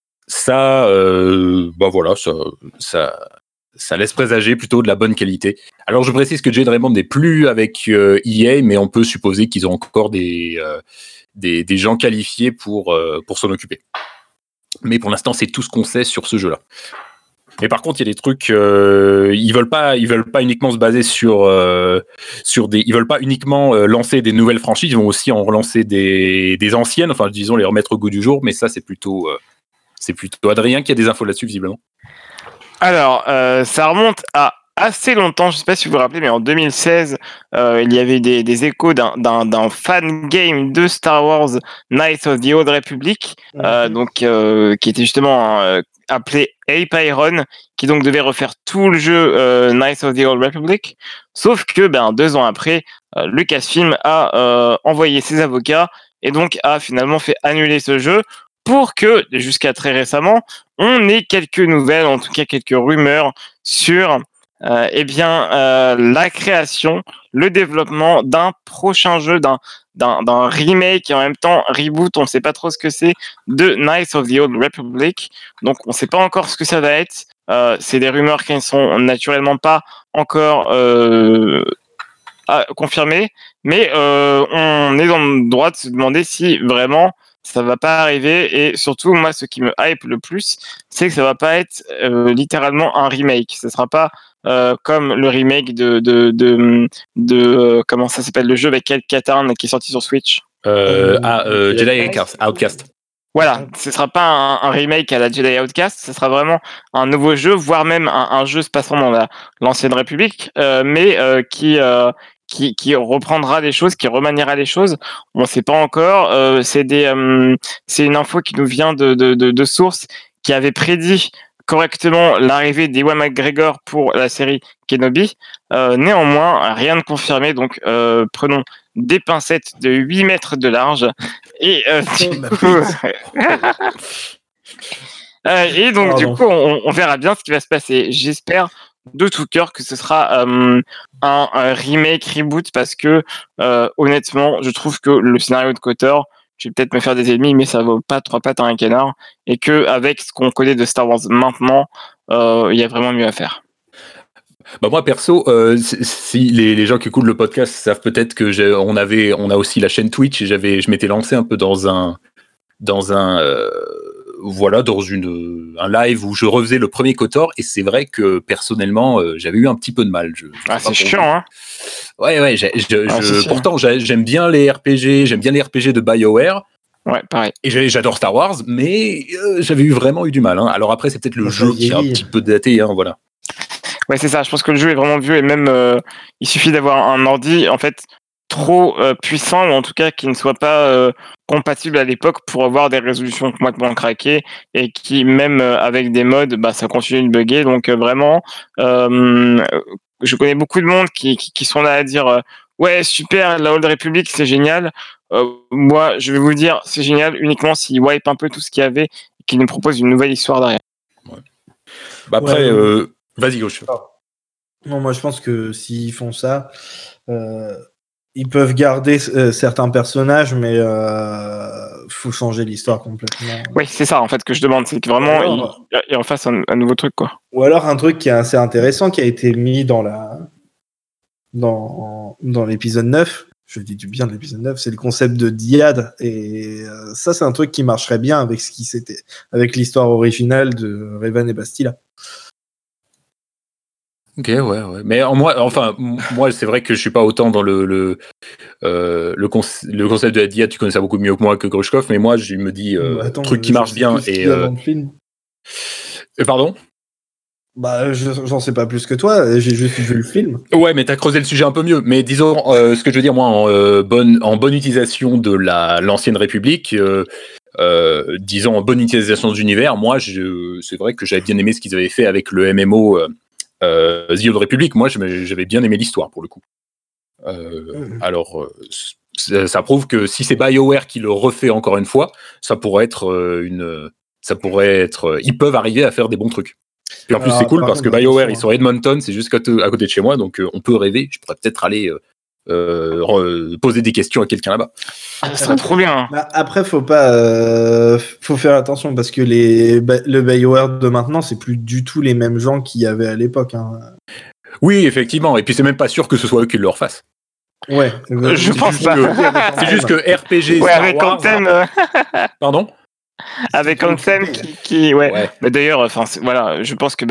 ça, euh, bah voilà, ça, ça, ça laisse présager plutôt de la bonne qualité. Alors je précise que Jade Raymond n'est plus avec euh, E A, mais on peut supposer qu'ils ont encore des, euh, des, des gens qualifiés pour, euh, pour s'en occuper. Mais pour l'instant, c'est tout ce qu'on sait sur ce jeu-là. Mais par contre, il y a des trucs, euh, ils veulent pas, ils veulent pas uniquement se baser sur, euh, sur des, ils veulent pas uniquement euh, lancer des nouvelles franchises, ils vont aussi en relancer des, des anciennes, enfin disons les remettre au goût du jour. Mais ça, c'est plutôt, euh, c'est plutôt Adrien qui a des infos là-dessus visiblement. Alors, euh, ça remonte à assez longtemps, je sais pas si vous vous rappelez, mais en deux mille seize, euh, il y avait des, des échos d'un, d'un, d'un fan game de Star Wars Knights of the Old Republic, euh, donc euh, qui était justement euh, appelé Ape Iron, qui donc devait refaire tout le jeu euh, Knights of the Old Republic, sauf que ben deux ans après, euh, Lucasfilm a euh, envoyé ses avocats et donc a finalement fait annuler ce jeu pour que, jusqu'à très récemment, on ait quelques nouvelles, en tout cas quelques rumeurs sur Euh, eh bien, euh, la création, le développement d'un prochain jeu, d'un, d'un, d'un remake et en même temps reboot, on ne sait pas trop ce que c'est, de Knights of the Old Republic. Donc, on ne sait pas encore ce que ça va être. Euh, c'est des rumeurs qui ne sont naturellement pas encore euh, à, confirmées, mais euh, on est dans le droit de se demander si vraiment ça va pas arriver. Et surtout, moi, ce qui me hype le plus, c'est que ça va pas être euh, littéralement un remake. Ce sera pas Euh, comme le remake de de de, de euh, comment ça s'appelle le jeu avec Cal Katarn qui est sorti sur Switch. Euh, ah, euh, Jedi Outcast. Voilà, ce sera pas un, un remake à la Jedi Outcast, ce sera vraiment un nouveau jeu, voire même un, un jeu se passant dans la, l'ancienne République, euh, mais euh, qui euh, qui qui reprendra des choses, qui remaniera les choses. On sait pas encore. Euh, c'est des euh, c'est une info qui nous vient de de de, de sources qui avaient prédit correctement l'arrivée d'Ewan McGregor pour la série Kenobi. Euh, néanmoins, rien de confirmé, donc euh, prenons des pincettes de huit mètres de large. Et, euh, du coup, euh, et donc, Pardon. du coup, on, on verra bien ce qui va se passer. J'espère de tout cœur que ce sera euh, un, un remake, reboot, parce que euh, honnêtement, je trouve que le scénario de Kotor, je vais peut-être me faire des ennemis, mais ça vaut pas trois pattes à un canard. Et que avec ce qu'on connaît de Star Wars maintenant, euh, il y a vraiment mieux à faire. Bah moi perso, euh, si les, les gens qui écoutent le podcast savent peut-être que j'ai, on avait, on a aussi la chaîne Twitch et j'avais, je m'étais lancé un peu dans un, dans un, euh, voilà, dans une, un live où je refaisais le premier Kotor et c'est vrai que personnellement, euh, j'avais eu un petit peu de mal. Je, je ah c'est chiant, hein. Ouais, ouais. Je, je, ah, je, pourtant, j'aime bien les R P G, j'aime bien les R P G de BioWare. Ouais, pareil. Et j'adore Star Wars, mais euh, j'avais eu vraiment eu du mal. Hein. Alors après, c'est peut-être le jeu qui est un petit peu daté, hein, voilà. Ouais, c'est ça. Je pense que le jeu est vraiment vieux et même euh, il suffit d'avoir un ordi en fait trop euh, puissant ou en tout cas qui ne soit pas euh, compatible à l'époque pour avoir des résolutions complètement craquées et qui même euh, avec des mods, bah ça continue de bugger. Donc euh, vraiment, euh, je connais beaucoup de monde qui qui, qui sont là à dire euh, ouais super la Old Republic c'est génial. Euh, moi, je vais vous dire, c'est génial uniquement s'ils wipe un peu tout ce qu'il y avait et qu'ils nous proposent une nouvelle histoire derrière. Ouais. Bah après, ouais, euh, vas-y, gauche. Non, moi je pense que s'ils font ça, euh, ils peuvent garder euh, certains personnages, mais euh, faut changer l'histoire complètement. Oui, c'est ça en fait que je demande, c'est que vraiment alors, ils, ils refassent un, un nouveau truc, quoi. Ou alors un truc qui est assez intéressant, qui a été mis dans la dans dans l'épisode neuf. Je dis du bien de l'épisode neuf, c'est le concept de dyade, et euh, ça c'est un truc qui marcherait bien avec ce qui c'était, avec l'histoire originale de Revan et Bastila. Ok, ouais, ouais. Mais en moi, enfin, moi, c'est vrai que je suis pas autant dans le le euh, le, conce- le concept de la dyade. Tu connais ça beaucoup mieux que moi, que Grushkov, mais moi, je me dis euh, bah, attends, truc qui marche bien et. Euh... et pardon. Bah, je, j'en sais pas plus que toi, j'ai juste vu le film. Ouais, mais t'as creusé le sujet un peu mieux. Mais disons, euh, ce que je veux dire, moi, en, euh, bonne, en bonne utilisation de la, l'ancienne République, euh, euh, disons, en bonne utilisation de l'univers, moi, je, c'est vrai que j'avais bien aimé ce qu'ils avaient fait avec le M M O euh, euh, The Old Republic. Moi, j'avais bien aimé l'histoire, pour le coup. Euh, mmh. Alors, ça, ça prouve que si c'est BioWare qui le refait encore une fois, ça pourrait être une... Ça pourrait être... Ils peuvent arriver à faire des bons trucs. Puis en plus, alors, c'est cool parce que BioWare, ils sont à Edmonton, c'est juste à côté de chez moi, donc euh, on peut rêver. Je pourrais peut-être aller euh, euh, poser des questions à quelqu'un là-bas. Ah, ça serait trop bien. Bah, après, faut pas, euh, faut faire attention parce que les, le BioWare de maintenant, c'est plus du tout les mêmes gens qu'il y avait à l'époque. Hein. Oui, effectivement. Et puis c'est même pas sûr que ce soit eux qui le refassent. Ouais. Euh, je pense pas. Que, c'est juste que R P G. Ouais, Star avec Wars, Anthem. Euh... Pardon. Avec Anthem qui, qui ouais. ouais. Mais d'ailleurs, enfin, voilà, je pense que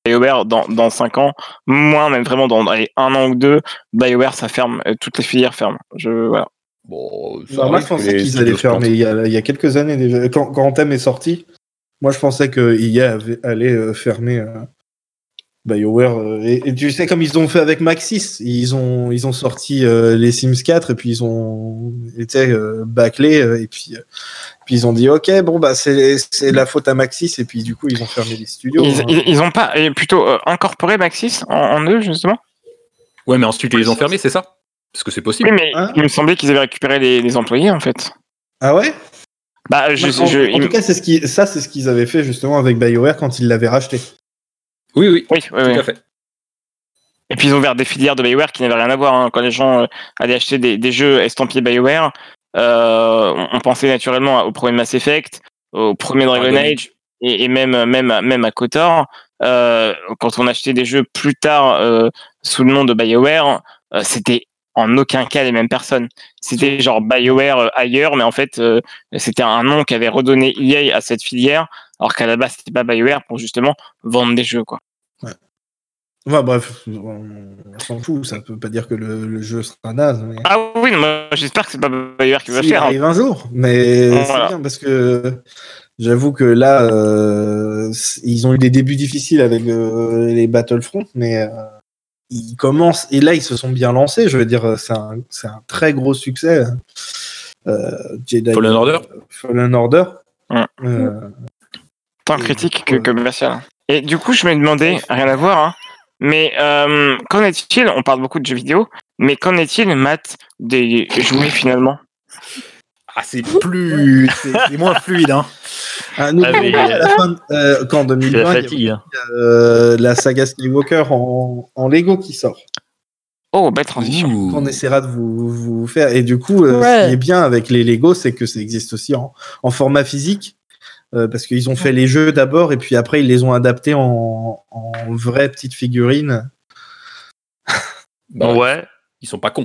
BioWare dans dans cinq ans, moins même vraiment dans allez, un an ou deux, BioWare ça ferme, euh, toutes les filières ferment. Je voilà. Bon, ça Non, moi, arrive je pensais que les qu'ils allaient studios se plantent. fermer il y, a, il y a quelques années déjà. Quand, quand Anthem est sorti, moi, je pensais que I A avait, allait euh, fermer euh, BioWare. euh, et, et tu sais, comme ils ont fait avec Maxis, ils ont, ils ont sorti euh, les Sims quatre et puis ils ont été euh, bâclés. euh, et puis, euh, puis ils ont dit, OK, bon, bah, c'est, c'est la faute à Maxis. Et puis, du coup, ils ont fermé les studios. Ils, hein. ils, ils ont pas et plutôt euh, incorporé Maxis en, en eux justement. Ouais, mais ensuite ils les ont fermés, c'est ça? Parce que c'est possible. Oui, mais Hein il me semblait qu'ils avaient récupéré les, les employés en fait. Ah ouais? Bah je, en, je, en il- tout cas, c'est ce qui, ça, c'est ce qu'ils avaient fait justement avec BioWare quand ils l'avaient racheté. Oui, oui, oui, oui, tout oui. à fait. Et puis ils ont ouvert des filières de BioWare qui n'avaient rien à voir. Hein. Quand les gens euh, allaient acheter des, des jeux estampillés BioWare, euh, on, on pensait naturellement au premier Mass Effect, au premier Dragon, Dragon Age, Age. et, et même même même à KOTOR. Euh, quand on achetait des jeux plus tard euh, sous le nom de BioWare, euh, c'était en aucun cas les mêmes personnes. C'était genre BioWare euh, ailleurs, mais en fait euh, c'était un nom qu'avait redonné E A à cette filière, alors qu'à la base c'était pas BioWare pour justement vendre des jeux quoi. Enfin, bref, on, on s'en fout, ça peut pas dire que le, le jeu sera naze. Mais... Ah oui, moi j'espère que c'est pas BioWare qui va le S'il faire. hein. arrive un jour, mais Voilà. c'est bien parce que j'avoue que là, euh, ils ont eu des débuts difficiles avec euh, les Battlefront, mais euh, ils commencent, et là ils se sont bien lancés, je veux dire, c'est un, c'est un très gros succès. Euh, Jedi Fallen Order. Fallen Order. Ouais. Euh, Tant et critique du coup, que commercial. Et du coup, je me demandais, rien à voir, hein, mais euh, qu'en est-il, on parle beaucoup de jeux vidéo, mais qu'en est-il, Matt, des jouets finalement? Ah, c'est plus. c'est c'est moins fluide, hein. Ah, nous, Ah, mais, à la fin, de- euh, qu'en deux mille C'est la vingt, il y a fatigue. hein. euh, la saga Skywalker en, en Lego qui sort. Oh, belle transition. Ouh. Qu'on essaiera de vous, vous faire. Et du coup, euh, Ouais. ce qui est bien avec les Lego, c'est que ça existe aussi en, en format physique. euh, parce qu'ils ont fait les jeux d'abord et puis après ils les ont adaptés en, en vraies petites figurines. Bah, ouais. Ils sont pas cons.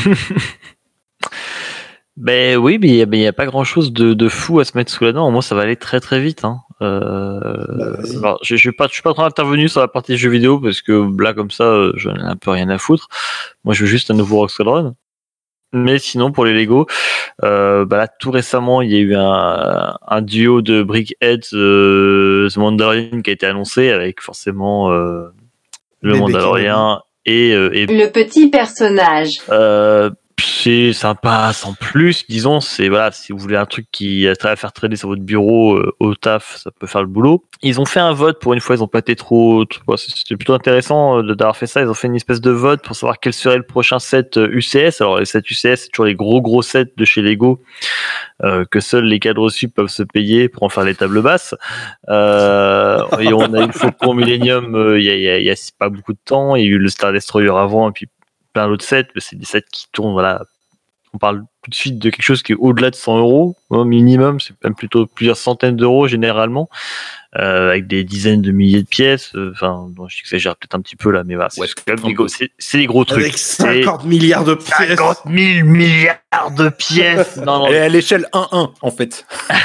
Ben oui, mais il n'y a, a pas grand chose de, de fou à se mettre sous la dent. Moi, ça va aller très très vite. Hein. Euh, Bah, vas-y. alors, je ne suis pas, je suis pas trop intervenu sur la partie jeux vidéo parce que là, comme ça, euh, j'en ai un peu rien à foutre. Moi, je veux juste un nouveau Rock Squadron. Mais sinon, pour les Lego, euh, bah là, tout récemment, il y a eu un, un duo de Brickheads, euh, The Mandalorian qui a été annoncé avec forcément euh, le Bébé Mandalorian et, euh, et Le petit personnage. euh, c'est sympa sans plus, disons. C'est voilà, si vous voulez un truc qui à faire traîner sur votre bureau euh, au taf, ça peut faire le boulot. Ils ont fait un vote pour une fois, ils ont pas été trop. trop c'était plutôt intéressant euh, d'avoir fait ça. Ils ont fait une espèce de vote pour savoir quel serait le prochain set euh, U C S. Alors les sets U C S, c'est toujours les gros gros sets de chez Lego euh, que seuls les cadres sup peuvent se payer pour en faire les tables basses. Euh, et on a eu le Faucon Millennium euh, il y, a, il y, a, il y a pas beaucoup de temps. Il y a eu le Star Destroyer avant, et puis plein d'autres sets, mais c'est des sets qui tournent, voilà. On parle tout de suite de quelque chose qui est au-delà de cent euros, au minimum, c'est même plutôt plusieurs centaines d'euros généralement, euh, avec des dizaines de milliers de pièces. Enfin, euh, bon, j'exagère peut-être un petit peu là, mais voilà, c'est, Ouais, quand même des gros, c'est, c'est des gros trucs. Avec cinquante milliards de pièces. cinquante mille milliards de pièces. Non, non, Elle est à l'échelle un un, en fait.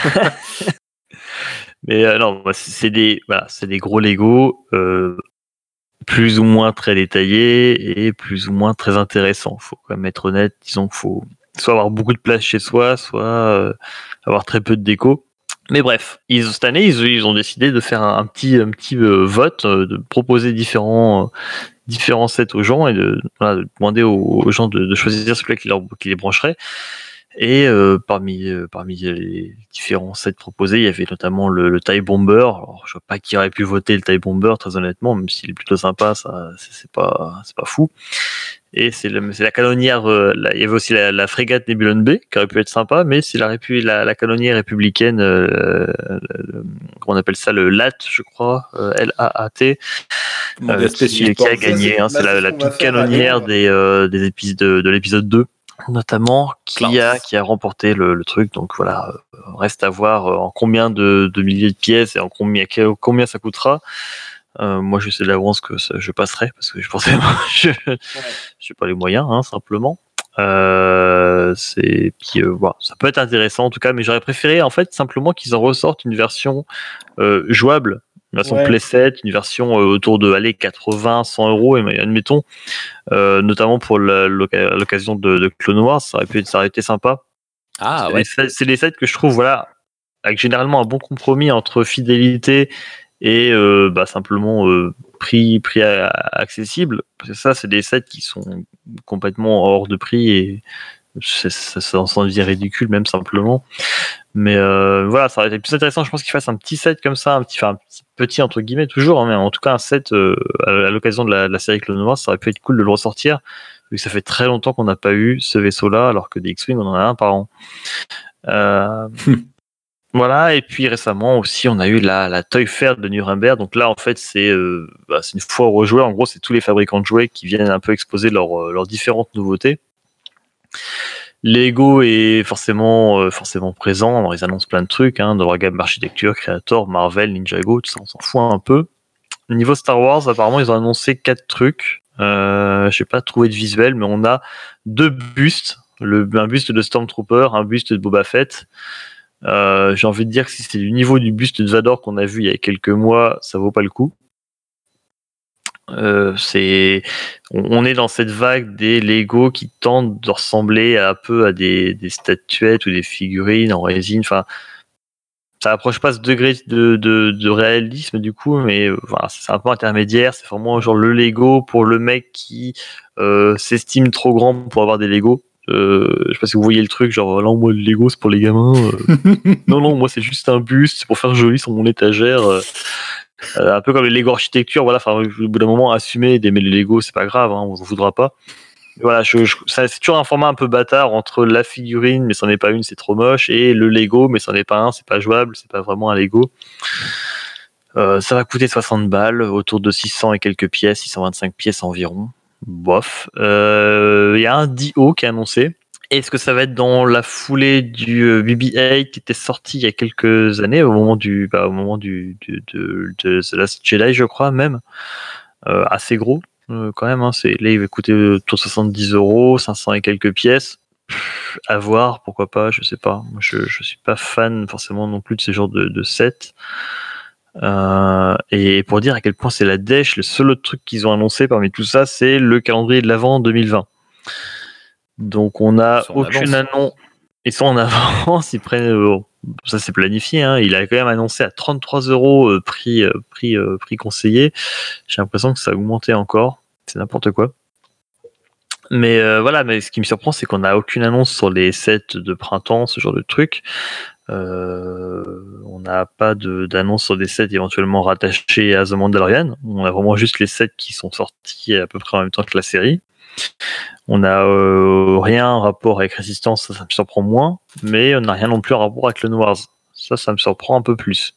mais euh, non, c'est, c'est des, voilà, c'est des gros Lego. Euh, plus ou moins très détaillé et plus ou moins très intéressant. Faut quand même être honnête, disons qu'il faut soit avoir beaucoup de place chez soi, soit euh, avoir très peu de déco. Mais bref, ils, cette année, ils, ils ont décidé de faire un, un petit, un petit euh, vote, euh, de proposer différents, euh, différents sets aux gens et de, voilà, de demander aux, aux gens de, de choisir celui qui, leur, qui les brancherait. Et euh, parmi euh, parmi les différents sets proposés, il y avait notamment le, le TIE Bomber. Alors, je vois pas qui aurait pu voter le TIE Bomber, très honnêtement, même s'il est plutôt sympa, ça c'est, c'est pas c'est pas fou. Et c'est, le, c'est la canonnière. Euh, la, il y avait aussi la, la frégate Nebulon B qui aurait pu être sympa, mais c'est la, répu, la, la canonnière républicaine. Euh, le, comment on appelle ça, le L A T, je crois, euh, L A A T, euh, qui, qui a gagné. Hein, c'est la, la petite canonnière des euh, des épisodes de, de l'épisode deux. Notamment qui a qui a remporté le, le truc, donc voilà, euh, reste à voir euh, en combien de, de milliers de pièces et en combien combien ça coûtera. Euh, moi je sais d'avance que ça, je passerai parce que je pensais je j'ai pas les moyens hein, simplement. Euh, c'est puis euh, voilà, ça peut être intéressant en tout cas, mais j'aurais préféré en fait simplement qu'ils en ressortent une version euh, jouable, une version Ouais. playset, une version euh, autour de allez, quatre-vingts, cent euros, et admettons, euh, notamment pour la- l'oc- l'occasion de, de Clone Wars, ça aurait pu être, ça aurait été sympa. Ah c'est, ouais. les sets, c'est les sets que je trouve voilà avec généralement un bon compromis entre fidélité et euh, bah, simplement euh, prix prix a- accessible. Parce que ça, c'est des sets qui sont complètement hors de prix et c'est- ça, ça, ça en devient ridicule même simplement. Mais euh, voilà, ça aurait été plus intéressant, je pense, qu'il fasse un petit set comme ça, un petit, enfin un petit, petit entre guillemets toujours, hein, mais en tout cas un set euh, à, à l'occasion de la, de la série Clone Wars, ça aurait pu être cool de le ressortir. Vu que ça fait très longtemps qu'on n'a pas eu ce vaisseau-là, alors que des X-Wing on en a un par an. Euh, Voilà, et puis récemment aussi, on a eu la, la Toy Fair de Nuremberg. Donc là, en fait, c'est euh, bah, c'est une foire aux jouets. En gros, c'est tous les fabricants de jouets qui viennent un peu exposer leurs leurs différentes nouveautés. Lego est forcément euh, forcément présent. Alors, ils annoncent plein de trucs, hein, dans leur gamme d'architecture, Creator, Marvel, Ninjago, tout ça, on s'en fout un peu. Niveau Star Wars, apparemment, ils ont annoncé quatre trucs. Euh, je n'ai pas trouvé de visuel, mais on a deux bustes. Le, un buste de Stormtrooper, un buste de Boba Fett. Euh, j'ai envie de dire que si c'est du niveau du buste de Vador qu'on a vu il y a quelques mois, ça vaut pas le coup. Euh, c'est, on, on est dans cette vague des Lego qui tentent de ressembler un peu à des, des statuettes ou des figurines en résine. Enfin, ça approche pas ce degré de, de, de réalisme du coup, mais euh, voilà, c'est un peu intermédiaire. C'est vraiment genre le Lego pour le mec qui euh, s'estime trop grand pour avoir des Lego. Euh, je sais pas si vous voyez le truc, genre là moi le Lego c'est pour les gamins. Euh. non non, moi c'est juste un buste, c'est pour faire joli sur mon étagère. Euh, euh, un peu comme les Lego architecture, voilà. Enfin, au bout d'un moment, assumer d'aimer les Lego, c'est pas grave, hein, on vous voudra pas. Mais voilà, je, je, ça, c'est toujours un format un peu bâtard entre la figurine, mais c'en est pas une, c'est trop moche, et le Lego, mais c'en est pas un, c'est pas jouable, c'est pas vraiment un Lego. Euh, ça va coûter soixante balles, autour de six cents et quelques pièces, six cent vingt-cinq pièces environ. Bof. Il euh, y a un D O qui est annoncé. Est-ce que ça va être dans la foulée du B B huit qui était sorti il y a quelques années, au moment du, bah, au moment du, du de, de The Last Jedi, je crois même, euh, assez gros euh, quand même. Hein, c'est, là, il va coûter autour de soixante-dix euros, cinq cents et quelques pièces. Pff, à voir, pourquoi pas, je sais pas. Moi, je, je suis pas fan forcément non plus de ces genres de, de sets. Euh, et pour dire à quel point c'est la dèche, le seul autre truc qu'ils ont annoncé parmi tout ça, c'est le calendrier de l'Avent deux mille vingt. Donc on a aucune annonce. Ils sont en avance, ils prennent. Euh, ça c'est planifié. Hein, il a quand même annoncé à trente-trois euros euh, prix, euh, prix, euh, prix conseillé. J'ai l'impression que ça a augmenté encore. C'est n'importe quoi. Mais euh, voilà, mais ce qui me surprend, c'est qu'on n'a aucune annonce sur les sets de printemps, ce genre de truc. Euh, on n'a pas de, d'annonce sur des sets éventuellement rattachés à The Mandalorian. On a vraiment juste les sets qui sont sortis à peu près en même temps que la série. On n'a euh, rien en rapport avec Résistance, ça, ça me surprend moins, mais on n'a rien non plus en rapport avec Clone Wars. Ça, ça me surprend un peu plus.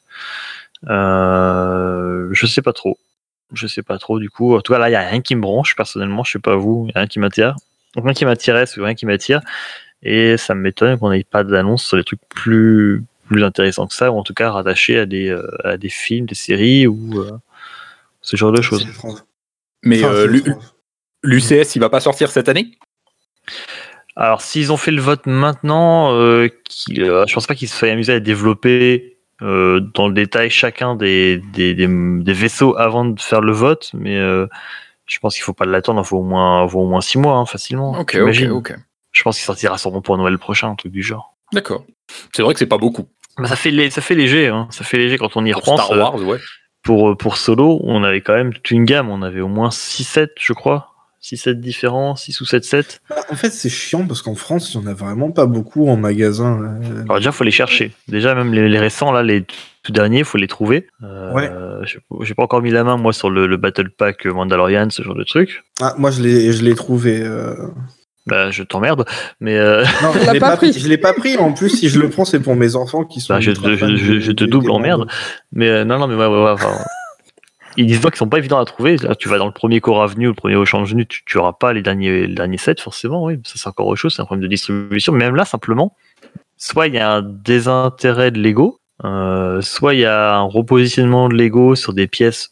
Euh, je sais pas trop. Je sais pas trop du coup. En tout cas, là, il n'y a rien qui me branche personnellement. Je sais pas vous, il n'y a rien qui m'attire. Donc, rien qui m'intéresse ou rien qui m'attire. Et ça m'étonne qu'on n'ait pas d'annonce sur des trucs plus, plus intéressants que ça, ou en tout cas rattachés à des, euh, à des films, des séries ou euh, ce genre de choses. Mais enfin, euh, l'U C S, il va pas sortir cette année ? Alors, s'ils ont fait le vote maintenant, euh, qui, euh, je pense pas qu'ils se soient amusés à développer euh, dans le détail chacun des, des, des, des vaisseaux avant de faire le vote, mais euh, je pense qu'il faut pas l'attendre, il faut au moins, faut au moins six mois, hein, facilement. Ok, ok, ok. Je pense qu'il sortira sûrement pour Noël prochain, un truc du genre. D'accord. C'est vrai que c'est pas beaucoup. Bah, ça fait, ça fait léger, hein. Ça fait léger quand on y pour repense. Star Wars, euh, ouais. Pour, pour Solo, on avait quand même toute une gamme, on avait au moins six sets, je crois. six sets différents, six ou sept sets. En fait, c'est chiant parce qu'en France, il n'y en a vraiment pas beaucoup en magasin. Euh... Alors déjà, il faut les chercher. Déjà, même les, les récents, là, les tout derniers, il faut les trouver. Euh, ouais. J'ai, j'ai pas encore mis la main, moi, sur le, le Battle Pack Mandalorian, ce genre de truc. Ah, moi, je l'ai, je l'ai trouvé. Euh... Bah, je t'emmerde, mais... Euh... Non, je l'ai pas pris. Je l'ai pas pris. En plus, si je le prends, c'est pour mes enfants qui sont... Bah, je, je, je, je, je te double en merde. Mais euh, non, non, mais ouais, ouais, ouais. Enfin, ils disent pas qu'ils sont pas évidents à trouver. Là, tu vas dans le premier Core Avenue, le premier Auchan Venu, tu, tu auras pas les derniers, les derniers sets, forcément, oui. Ça, c'est encore autre chose, c'est un problème de distribution. Mais même là, simplement, soit il y a un désintérêt de Lego, euh, soit il y a un repositionnement de Lego sur des pièces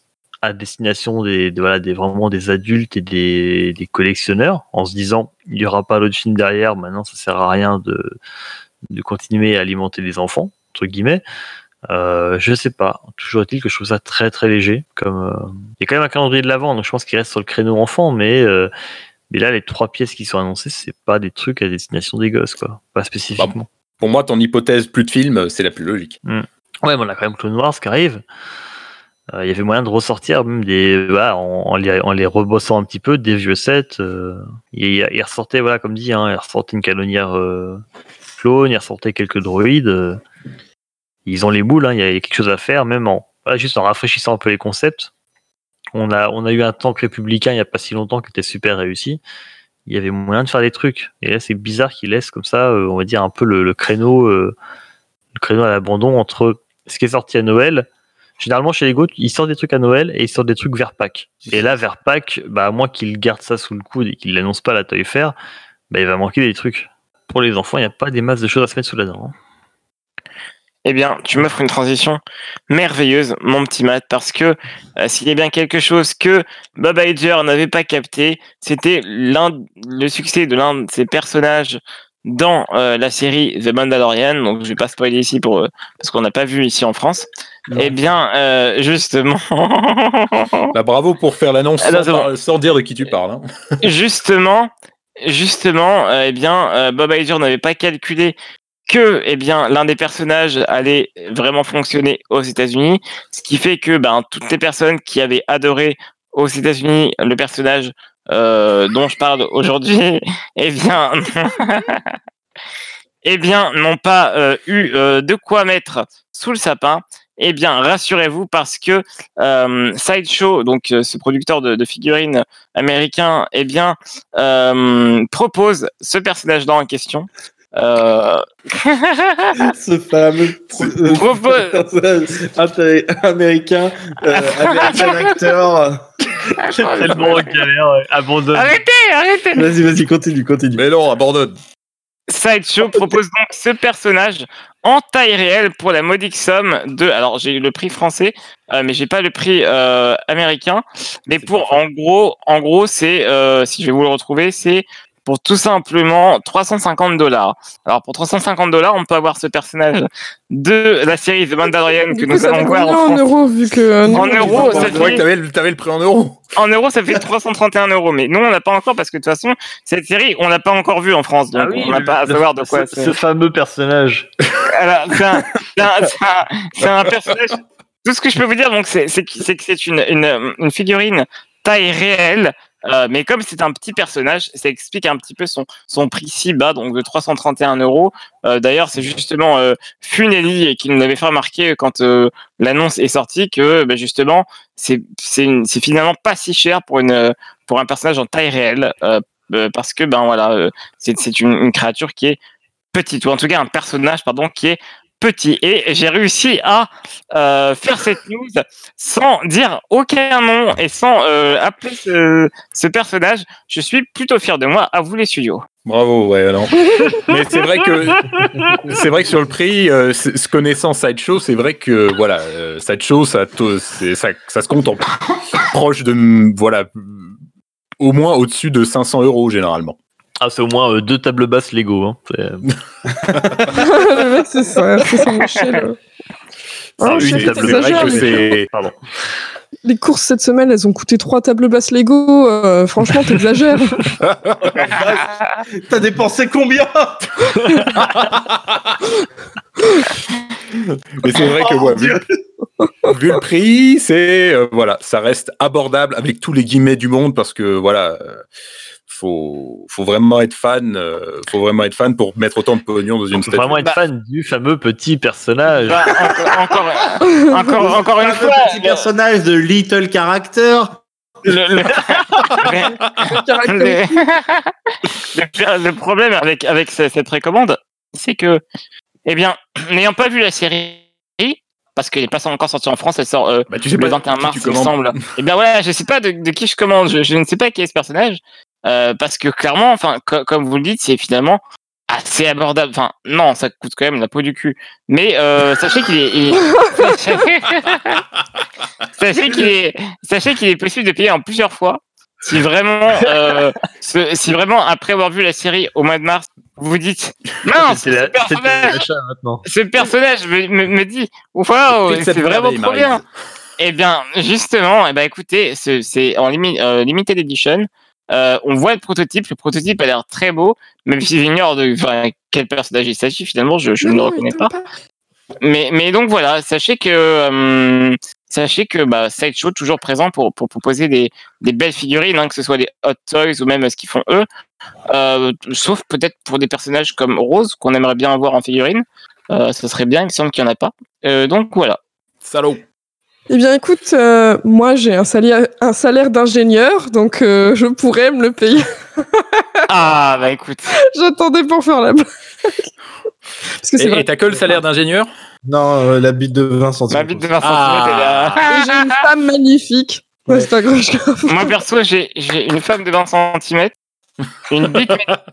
à destination des, des, voilà, des vraiment des adultes et des, des collectionneurs, en se disant il y aura pas d'autres films derrière, maintenant ça sert à rien de, de continuer à alimenter les enfants entre guillemets. Euh, je sais pas. Toujours est-il que je trouve ça très très léger. Comme euh... il y a quand même un calendrier de l'avant, donc je pense qu'il reste sur le créneau enfant, mais euh... mais là les trois pièces qui sont annoncées, c'est pas des trucs à destination des gosses, quoi. Pas spécifiquement. Bah, pour moi, ton hypothèse plus de films, c'est la plus logique. Mmh. Ouais, mais on a quand même Clone Wars qui arrive. Il euh, y avait moyen de ressortir même des, voilà, en, en, les, en les rebossant un petit peu des vieux sets. Euh, il, il ressortait, voilà, comme dit, hein, il ressortait une canonnière euh, clone, il ressortait quelques droïdes. Euh, Ils ont les boules, hein, il y a quelque chose à faire, même en, voilà, juste en rafraîchissant un peu les concepts. On a, on a eu un tank républicain il n'y a pas si longtemps qui était super réussi. Il y avait moyen de faire des trucs. Et là, c'est bizarre qu'ils laissent comme ça, euh, on va dire, un peu le, le créneau, euh, le créneau à l'abandon entre ce qui est sorti à Noël. Généralement, chez Lego, ils sortent des trucs à Noël et ils sortent des trucs vers Pâques. Et là, vers Pâques, bah, à moins qu'ils gardent ça sous le coude et qu'ils l'annoncent pas à la Toy Fair, bah, il va manquer des trucs. Pour les enfants, il n'y a pas des masses de choses à se mettre sous la dent. Hein. Eh bien, tu m'offres une transition merveilleuse, mon petit Matt, parce que euh, s'il y a bien quelque chose que Bob Iger n'avait pas capté, c'était l'un, le succès de l'un de ses personnages dans euh, la série The Mandalorian. Donc, je vais pas spoiler ici pour euh, parce qu'on n'a pas vu ici en France. Non. Eh bien, euh, justement. Bah, bravo pour faire l'annonce sans, Alors, par... sans dire de qui tu parles. Hein. Justement, justement, euh, eh bien, euh, Bob Iger n'avait pas calculé que eh bien l'un des personnages allait vraiment fonctionner aux États-Unis, ce qui fait que ben toutes les personnes qui avaient adoré aux États-Unis le personnage euh, dont je parle aujourd'hui, eh bien eh bien n'ont pas euh, eu euh, de quoi mettre sous le sapin. Eh bien rassurez-vous parce que euh, Sideshow, donc euh, ce producteur de, de figurines américain, eh bien euh, propose ce personnage-là en question. Euh... Ce fameux euh, américain, euh, américain acteur. C'est tellement galère, ouais. Abandonne. Arrêtez, arrêtez. Vas-y, vas-y, continue, continue. Mais non, abandonne. Sideshow propose donc ce personnage en taille réelle pour la modique somme de. Alors j'ai eu le prix français, euh, mais j'ai pas le prix euh, américain. Mais c'est pour en gros, en gros, c'est euh, si je vais vous le retrouver, c'est pour tout simplement trois cent cinquante dollars. Alors pour trois cent cinquante dollars, on peut avoir ce personnage de la série The Mandalorian que nous allons voir en France. En euros, vu que en euros, ça fait. Ouais, t'avais, t'avais le prix en euros. En euros, ça fait trois cent trente et un euros. Mais nous, on l'a pas encore parce que de toute façon, cette série, on l'a pas encore vue en France, donc ah oui, on n'a pas à savoir de quoi. Ce, ce fameux personnage. Alors, c'est un, c'est un, c'est un, c'est un personnage. Tout ce que je peux vous dire, donc, c'est, c'est, c'est que c'est une, une, une figurine taille réelle. Euh, mais comme c'est un petit personnage, ça explique un petit peu son, son prix si bas, donc de trois cent trente et un euros. Euh, d'ailleurs, c'est justement euh, Funeli qui nous avait fait remarquer quand euh, l'annonce est sortie que bah, justement, c'est, c'est, une, c'est finalement pas si cher pour, une, pour un personnage en taille réelle, euh, euh, parce que ben voilà, euh, c'est, c'est une, une créature qui est petite, ou en tout cas un personnage pardon qui est petit. Et j'ai réussi à euh, faire cette news sans dire aucun nom et sans euh, appeler ce, ce personnage. Je suis plutôt fier de moi. À vous les studios. Bravo, ouais, alors. Mais c'est vrai que c'est vrai que sur le prix, euh, ce connaissant Sideshow, c'est vrai que voilà, euh, Sideshow, ça, c'est, ça, ça se compte en proche de voilà, au moins au-dessus de cinq cents euros généralement. Ah, c'est au moins euh, deux tables basses Lego. Hein. C'est... Le mec, c'est ça, c'est son échelle. C'est oh, une table c'est vrai que c'est. Pardon. Les courses cette semaine, elles ont coûté trois tables basses Lego. Euh, franchement, t'exagères. T'as dépensé combien? Mais c'est vrai que, oh, ouais, vu, vu le prix, c'est euh, voilà, ça reste abordable avec tous les guillemets du monde parce que voilà. Euh, Faut, faut vraiment être fan, euh, faut vraiment être fan pour mettre autant de pognon dans une statue. Faut vraiment être bah, fan du fameux petit personnage. Bah, encore, encore, encore, encore une fois, le petit personnage de Little Character. Le, le, le, le, le problème avec avec cette précommande, c'est que, eh bien, n'ayant pas vu la série. Parce qu'elle n'est pas encore sortie en France, elle sort euh, bah, tu sais le vingt et un mars, il me semble. Et bien voilà, je ne sais pas de, de qui je commande, je, je ne sais pas qui est ce personnage, euh, parce que clairement, enfin, co- comme vous le dites, c'est finalement, ah, c'est abordable. Enfin, non, ça coûte quand même la peau du cul. Mais euh, sachez qu'il est, il... sachez qu'il est, sachez qu'il est possible de payer en plusieurs fois. Si vraiment, euh, ce, si vraiment après avoir vu la série au mois de mars, vous vous dites, mince, C'est la- ce personnage, c'est l'achat maintenant. ce personnage me, me, me dit, waouh, c'est vraiment trop bien. Eh bien, justement, eh ben, écoutez, c'est, c'est en limi- euh, limited edition. Euh, on voit le prototype. Le prototype a l'air très beau, même si j'ignore de enfin, quel personnage il s'agit. Finalement, je, je ne le reconnais pas. Mais, mais donc voilà, sachez que euh, sachez que bah, Sideshow toujours présent pour, pour proposer des, des belles figurines, hein, que ce soit des Hot Toys ou même ce qu'ils font eux. Euh, sauf peut-être pour des personnages comme Rose qu'on aimerait bien avoir en figurine. Euh, ce serait bien. Il me semble qu'il n'y en a pas. Euh, donc voilà. Salaud. Eh bien, écoute, euh, moi, j'ai un salaire, un salaire d'ingénieur, donc euh, je pourrais me le payer. Ah, bah écoute. J'attendais pour faire la blague. Parce que c'est Et, vrai. et t'as que le salaire d'ingénieur? Non, euh, la bite de vingt centimètres. Ma bite de vingt Ah. centimètres est là. Et j'ai une femme magnifique. Ouais. Ouais, c'est un gros chef. Moi, perso, j'ai, j'ai une femme de vingt centimètres, une bite.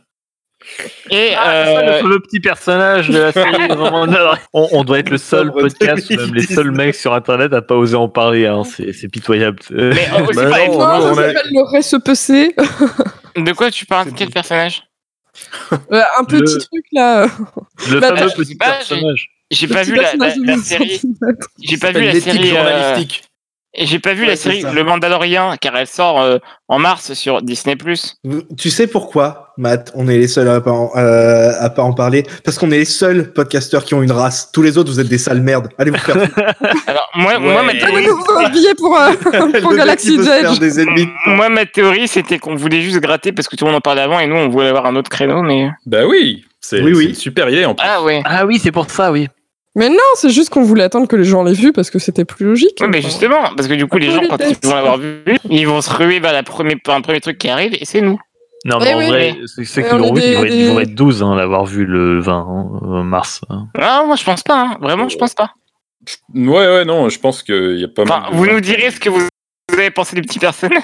Et Ah, c'est ça, euh, le petit personnage de la série. Vraiment, non, on, on doit être le seul podcast, ou même les seuls mecs sur internet à pas oser en parler. Hein. C'est, c'est pitoyable. Euh, mais aussi Bah pareil, non, Moi, nous, ça on a- s'appelle le Reste-P-C. de quoi tu parles? Quel personnage? Euh, un petit Le- truc là. le Bah, fameux je petit sais pas, personnage. J'ai Le pas petit vu la, la, personnage de la vingt série. centimètres. J'ai pas Ça vu la s'appelle l'éthique série. euh, journalistique. Et j'ai pas vu Ouais, la c'est série ça. Le Mandalorian, car elle sort euh, en mars sur Disney+. Vous- Tu sais pourquoi, Matt, on est les seuls à pas en, euh, à pas en parler? Parce qu'on est les seuls podcasteurs qui ont une race. Tous les autres, vous êtes des sales merdes. Allez vous faire foutre. Alors, moi, Ouais. moi, ma Un théorie, nouveau billet pour, euh, pour Le mec qui Galaxy veut se faire Edge. des ennemis. moi, ma théorie, c'était qu'on voulait juste gratter parce que tout le monde en parlait avant et nous, on voulait avoir un autre créneau, mais... Bah oui, c'est Oui, oui. c'est une super idée en plus. Ah ouais. Ah oui, c'est pour ça, oui. Mais non, c'est juste qu'on voulait attendre que les gens l'aient vu parce que c'était plus logique. Ouais, mais Enfin, justement, parce que du coup, les Tous gens, les quand tests. ils vont l'avoir vu, ils vont se ruer vers la première, un premier truc qui arrive et c'est nous. Non, Eh mais en oui. vrai, ceux, ceux Et qui on l'ont est vu, ils vont, des- être, ils vont être douze hein, l'avoir vu le vingt hein, euh, mars. hein. Ah, moi, je pense pas, hein. Vraiment, je pense pas. Ouais, ouais, non, je pense qu'il y a pas Enfin, mal de vous gens nous qui- direz ce que vous vous avez pensé des petits personnages.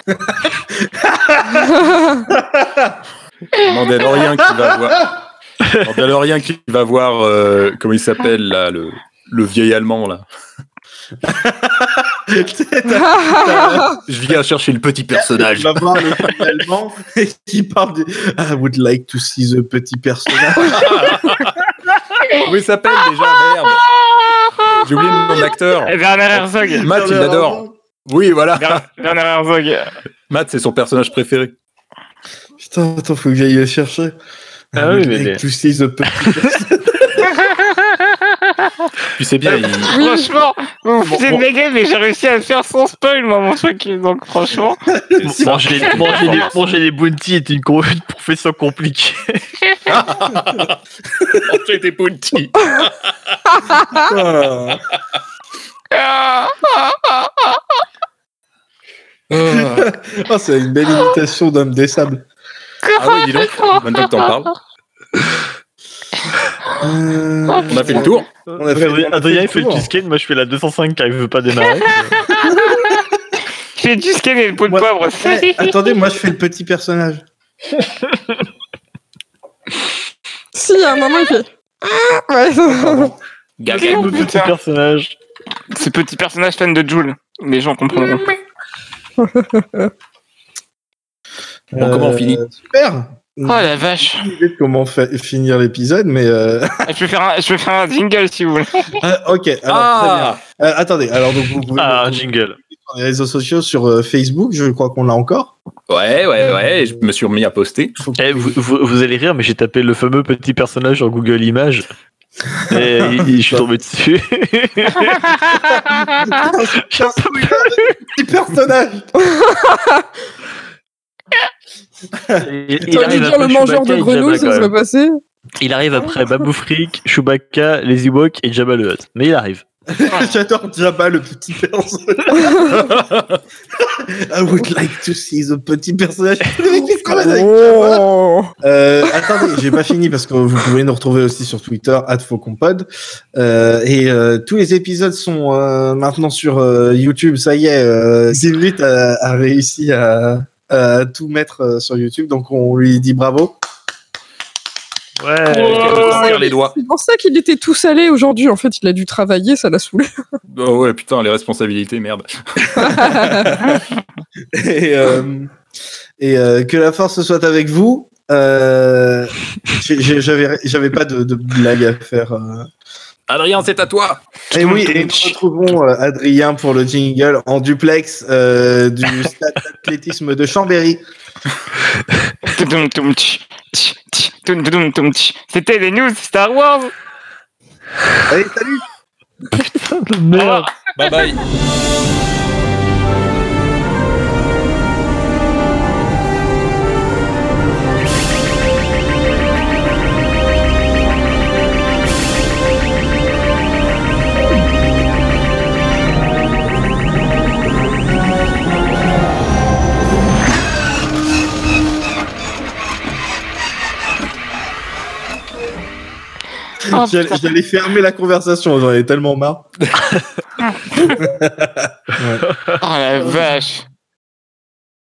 Mandalorien qui va voir. Mandalorien qui va voir. euh, comment il s'appelle là, le, le vieil allemand là. Je viens chercher le petit Tu personnage. vas voir le film allemand et qui parle de I would like to see the petit personnage. Comment il s'appelle déjà? Merde. J'ai oublié le nom de l'acteur. Et Werner Herzog. Matt, il l'adore. Oui, voilà. Wer- Werner Herzog. Matt, c'est son personnage préféré. Putain, attends, faut que j'aille le chercher. Ah I oui, would mais- like to see the petit personnage. Tu sais bien, il... Franchement, vous vous foutez de ma gueule, mais j'ai réussi à le faire sans spoil, moi, mon truc. Donc, franchement. Manger, manger, des, manger des bounty est une, gro- une profession compliquée. Manger des bounty. Ah. Ah, Oh, c'est une belle imitation d'homme des sables. Ah oui, dis donc. Maintenant que t'en parles. Euh, On a fait le tour. On a fait- Adrien, on a Adrien, fait il fait le le tour. cheesecake, moi je fais la deux cent cinq qui veut pas démarrer. J'ai du scan et le pot de Moi- poivre. Eh, attendez, moi je fais le petit personnage. Si, à un moment, il fait. Ah, ouais. Gaga. Le petit personnage. Ce petit personnage fan de Joule. Les gens comprendront. Bon, comment on finit? Super. Oh la vache. J'ai aucune idée de comment fa- finir l'épisode, mais euh... Je peux faire un, je peux faire un jingle si vous voulez. ah, ok. Alors, Ah. très bien. Euh, attendez, alors donc vous pouvez Ah, nous un retrouver jingle. sur les réseaux sociaux, sur euh, Facebook, je crois qu'on l'a encore. Ouais, ouais, ouais. Je me suis remis à poster. Faut que- Eh, vous, vous, vous allez rire, mais j'ai tapé le fameux petit personnage sur Google Images. Et je suis tombé dessus. Petit personnage. Il, il T'aurais dû arrive dire après le mangeur Chewbacca de et grenouilles, Jabba, ça quand serait même. passé. Il arrive après Babou Frick, Chewbacca, les Ewoks et Jabba le Hutt. Mais il arrive. J'adore Jabba, le petit personnage. I would like to see the petit personnage. Le mec, il se promène avec Jabba. Oh. Euh, attendez, j'ai pas fini parce que vous pouvez nous retrouver aussi sur Twitter, arobase fauconpod. Euh, et euh, tous les épisodes sont euh, maintenant sur euh, YouTube. Ça y est, euh, Zimlit a, a réussi à, à tout mettre euh, sur YouTube, donc on lui dit bravo. Ouais, les doigts. C'est pour ça qu'il était tout salé aujourd'hui. En fait, il a dû travailler, ça l'a saoulé. Oh ouais, putain, les responsabilités, merde. et euh, et euh, que la force soit avec vous. Euh, j'ai- j'avais, j'avais pas de, de blague à faire. euh. Adrien, c'est à toi. Et oui, et nous retrouvons euh, Adrien pour le jingle en duplex euh, du stade d'athlétisme de Chambéry. Tudum, tum, tch, tch, tch, tudum, tudum, tum, tch. C'était les news Star Wars. Allez, salut. Putain de merde. Bye bye. Oh, J'allais putain. j'allais fermer la conversation, j'en ai tellement marre. Oh la vache.